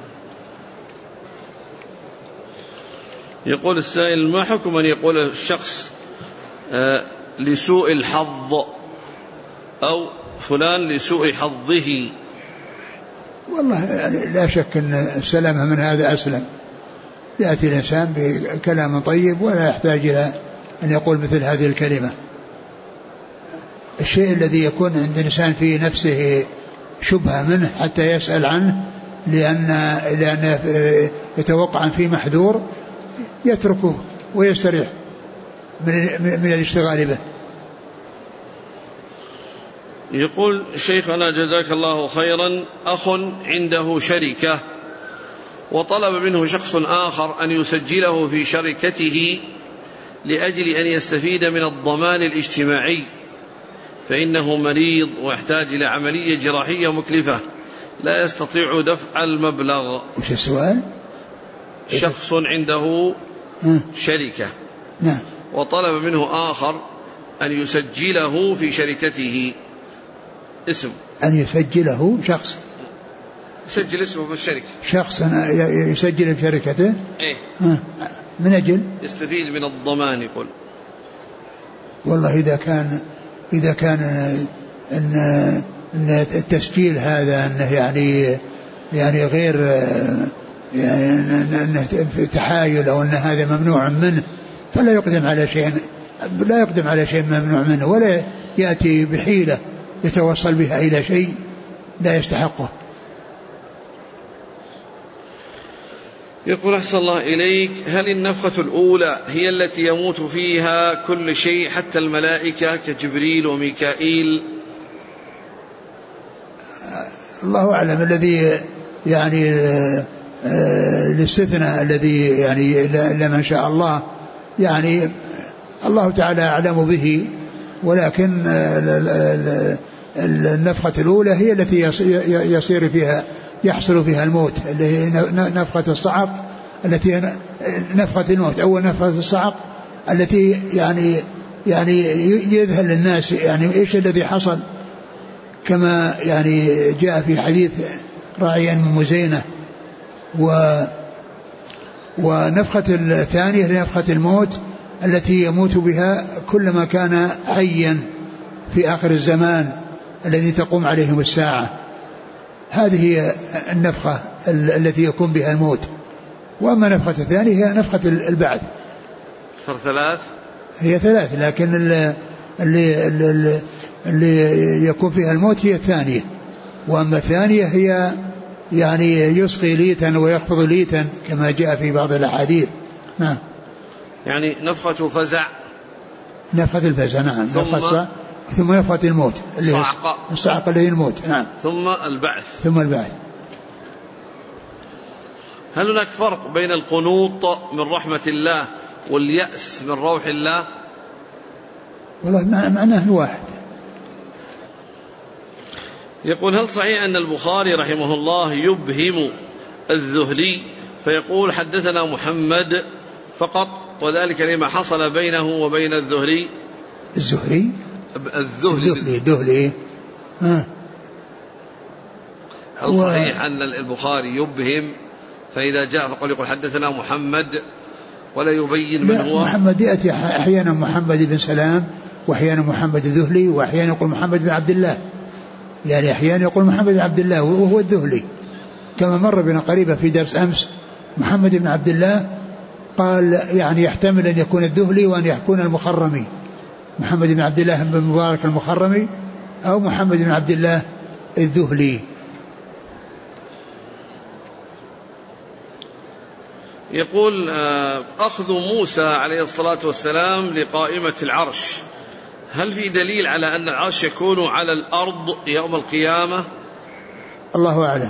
يقول السائل ما حكم أن يقول الشخص لسوء الحظ أو فلان لسوء حظه؟ والله يعني لا شك أن السلامة من هذا أسلم، يأتي الإنسان بكلام طيب ولا يحتاج إلى أن يقول مثل هذه الكلمة. الشيء الذي يكون عند الإنسان في نفسه شبهة منه حتى يسأل عنه لأن يتوقع فيه محذور يتركه ويستريح من الاشتغال به. يقول شيخنا جزاك الله خيرا، أخ عنده شركة وطلب منه شخص آخر أن يسجله في شركته لأجل أن يستفيد من الضمان الاجتماعي، فإنه مريض ويحتاج إلى عملية جراحية مكلفة لا يستطيع دفع المبلغ. وش السؤال؟ شخص عنده شركة نعم. وطلب منه آخر أن يسجله في شركته اسم، أن يسجله شخص يسجل اسمه في الشركة، شخص يسجل في شركته إيه؟ من أجل يستفيد من الضمان. يقول والله إذا كان أن التسجيل هذا أنه يعني غير يعني أنه تحايل أو أن هذا ممنوع منه فلا يقدم على شيء ممنوع منه، ولا يأتي بحيلة يتوصل بها إلى شيء لا يستحقه. يقول أحسن الله إليك: هل النفخة الأولى هي التي يموت فيها كل شيء حتى الملائكة كجبريل وميكائيل؟ الله أعلم. الذي يعني الاستثناء الذي يعني لمن شاء الله يعني الله تعالى أعلم به، ولكن النفخة الأولى هي التي يحصل فيها الموت، اللي هي نفخة الصعق، التي نفخة الموت أول نفخة الصعق التي يعني يذهل الناس يعني إيش الذي حصل، كما يعني جاء في حديث راعي أم مزينة. ونفخة الثانية نفخة الموت التي يموت بها كل ما كان حيا في آخر الزمان الذي تقوم عليهم الساعة. هذه هي النفخة التي يكون بها الموت. وأما نفخة الثانية هي نفخة البعث. صار ثلاث، هي ثلاث، لكن اللي يكون فيها الموت هي الثانية. وأما الثانية هي يعني يسقي ليتا ويخفض ليتا كما جاء في بعض الأحاديث. نعم. يعني نفخة فزع، نفخة الفزع. نعم. ثم نفخة الموت اللي الصعق الذي الموت. نعم. ثم البعث. ثم البعث. هل هناك فرق بين القنوط من رحمة الله واليأس من روح الله؟ والله معناه واحد. يقول: هل صحيح أن البخاري رحمه الله يبهم الذهلي فيقول حدثنا محمد فقط، وذلك لما حصل بينه وبين الذهلي؟ الذهلي. هل صحيح أن البخاري يبهم فإذا جاء فقال يقول حدثنا محمد ولا يبين من هو؟ محمد يأتي أحيانا محمد بن سلام، وأحيانا محمد الذهلي، وأحيانا يقول محمد بن عبد الله، يعني أحيانا يقول محمد بن عبد الله وهو الذهلي، كما مر بنا قريبا في درس أمس. محمد بن عبد الله قال يعني يحتمل أن يكون الذهلي وأن يكون المخرمي، محمد بن عبد الله بن مبارك المخرمي أو محمد بن عبد الله الذهلي. يقول: أخذ موسى عليه الصلاة والسلام لقائمة العرش، هل في دليل على أن العرش يكون على الأرض يوم القيامة؟ الله أعلم.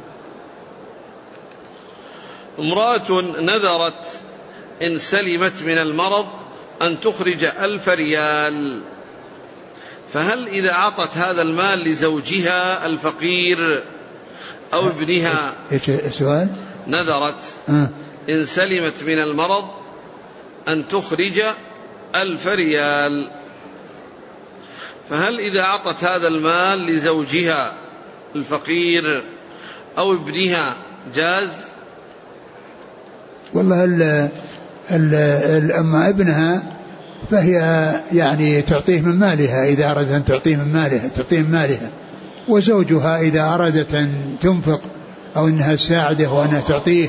امرأة نذرت إن سلمت من المرض أن تخرج 1000 ريال، فهل إذا أعطت هذا المال لزوجها الفقير أو ابنها؟ إيش السؤال؟ نذرت إن سلمت من المرض أن تخرج 1000 ريال، فهل إذا أعطت هذا المال لزوجها الفقير أو ابنها جاز؟ والله أما ابنها فهي يعني تعطيه من مالها إذا أردت أن تعطيه من مالها، وزوجها إذا أردت أن تنفق أو أنها تساعده وأنها تعطيه.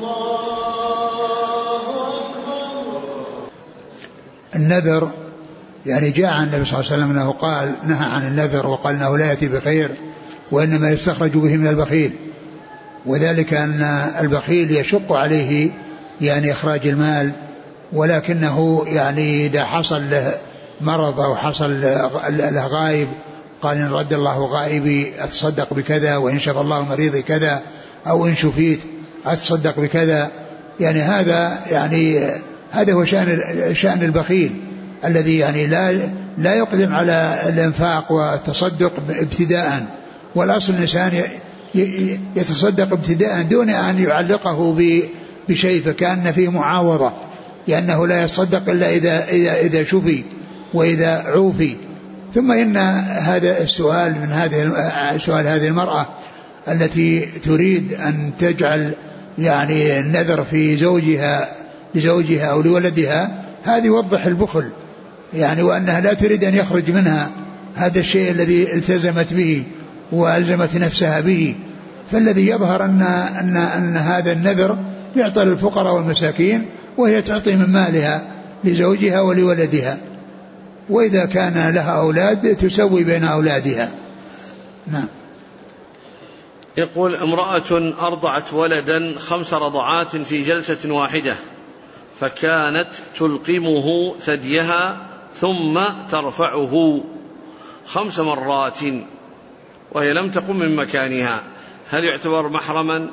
النذر يعني جاء عن النبي صلى الله عليه وسلم أنه قال نهى عن النذر وقال أنه لا يأتي بخير وإنما يستخرج به من البخيل، وذلك أن البخيل يشق عليه يعني إخراج المال، ولكنه يعني إذا حصل له مرض أو حصل له غائب قال إن رد الله غائبي أتصدق بكذا، وإن شفى الله مريضي كذا، أو إن شفيت أتصدق بكذا. يعني هذا هو شأن البخيل الذي يعني لا يقدم على الإنفاق والتصدق ابتداء، والأصل الإنسان يتصدق ابتداء دون أن يعلقه بشيء فكأن فيه معاوضة، لأنه لا يتصدق إلا إذا شفي وإذا عوفي. ثم إن هذا السؤال من سؤال هذه المرأة التي تريد أن تجعل يعني النذر في لزوجها أو لولدها، هذه يوضح البخل يعني، وأنها لا تريد أن يخرج منها هذا الشيء الذي التزمت به وألزمت نفسها به. فالذي يظهر أن هذا النذر يعطى للفقراء والمساكين، وهي تعطي من مالها لزوجها ولولدها، وإذا كان لها أولاد تسوي بين أولادها. نعم. يقول: امرأة أرضعت ولدا 5 رضعات في جلسة واحدة، فكانت تلقمه ثديها ثم ترفعه 5 مرات وهي لم تقم من مكانها، هل يعتبر محرما؟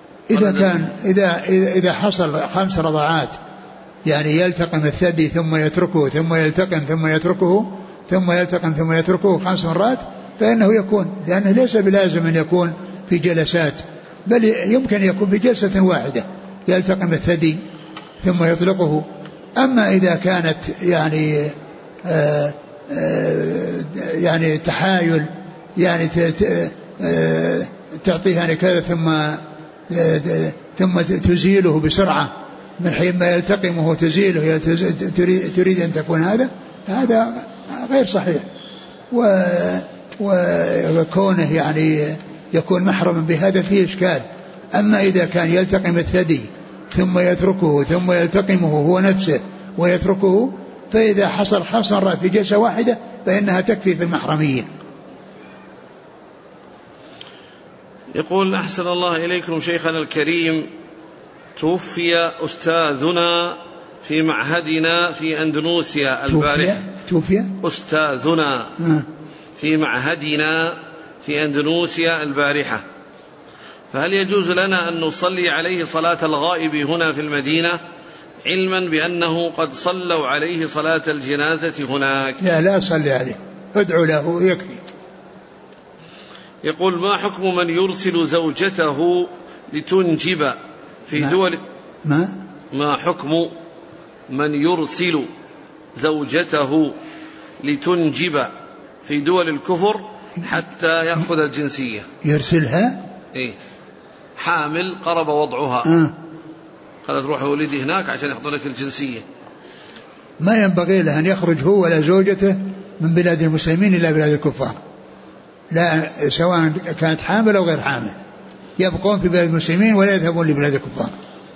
إذا حصل 5 رضعات يعني يلتقم الثدي ثم يتركه ثم يلتقم ثم يتركه ثم يلتقم ثم يتركه 5 مرات، فإنه يكون، لأنه ليس بلازم أن يكون في جلسات، بل يمكن يكون في جلسة واحدة يلتقم الثدي ثم يطلقه. أما إذا كانت يعني تحايل يعني تعطيها كذا ثم تزيله بسرعة من حين ما يلتقمه تزيله، تريد أن تكون هذا غير صحيح، وكونه يعني يكون محرما بهذا فيه إشكال. أما إذا كان يلتقم الثدي ثم يتركه ثم يلتقمه هو نفسه ويتركه، فإذا حصل 5 مرات في جلسة واحدة فإنها تكفي في المحرمية. يقول: أحسن الله إليكم شيخنا الكريم، توفي أستاذنا في معهدنا في أندونيسيا البارحة. توفي أستاذنا في معهدنا في أندونيسيا البارحة، فهل يجوز لنا أن نصلي عليه صلاة الغائب هنا في المدينة، علما بأنه قد صلوا عليه صلاة الجنازة هناك؟ لا صلي عليه، ادعو له يكفي. يقول: ما حكم من يرسل زوجته لتنجب في دول ما حكم من يرسل زوجته لتنجب في دول الكفر حتى يأخذ الجنسية؟ يرسلها حامل قرب وضعها، قالت روح ولدي هناك عشان يأخذ لك الجنسية. ما ينبغي له أن يخرج هو ولا زوجته من بلاد المسلمين إلى بلاد الكفار، لا، سواء كانت حامل أو غير حامل، يبقون في بلاد المسلمين ولا يذهبون لبلاد الكفار.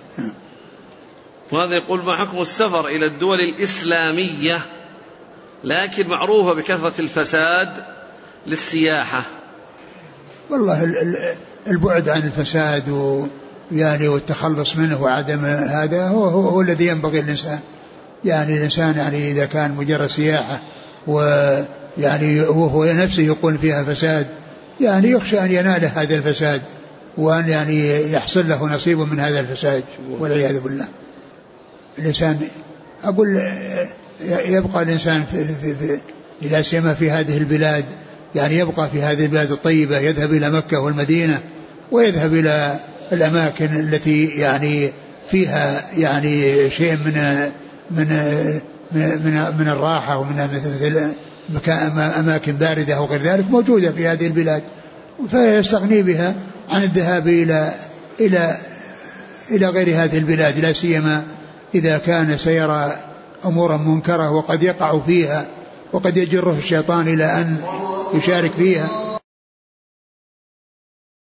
وهذا يقول: ما حكم السفر إلى الدول الإسلامية لكن معروفة بكثرة الفساد للسياحة؟ والله البعد عن الفساد يعني والتخلص منه وعدم هذا هو الذي ينبغي الإنسان. يعني الإنسان يعني إذا كان مجرد سياحة ويعني وهو نفسه يقول فيها فساد، يعني يخشى أن ينال هذا الفساد وأن يعني يحصل له نصيب من هذا الفساد والعياذ بالله. الإنسان أقول يبقى الإنسان إلى سيما في هذه البلاد، يعني يبقى في هذه البلاد الطيبة، يذهب إلى مكة والمدينة ويذهب إلى الأماكن التي يعني فيها يعني شيء من الراحة ومن مثل أماكن باردة أو غير ذلك موجودة في هذه البلاد، فيستغني بها عن الذهاب إلى غير هذه البلاد، لا سيما إذا كان سيرى أمورا منكرة وقد يقع فيها وقد يجره الشيطان إلى أن يشارك فيها.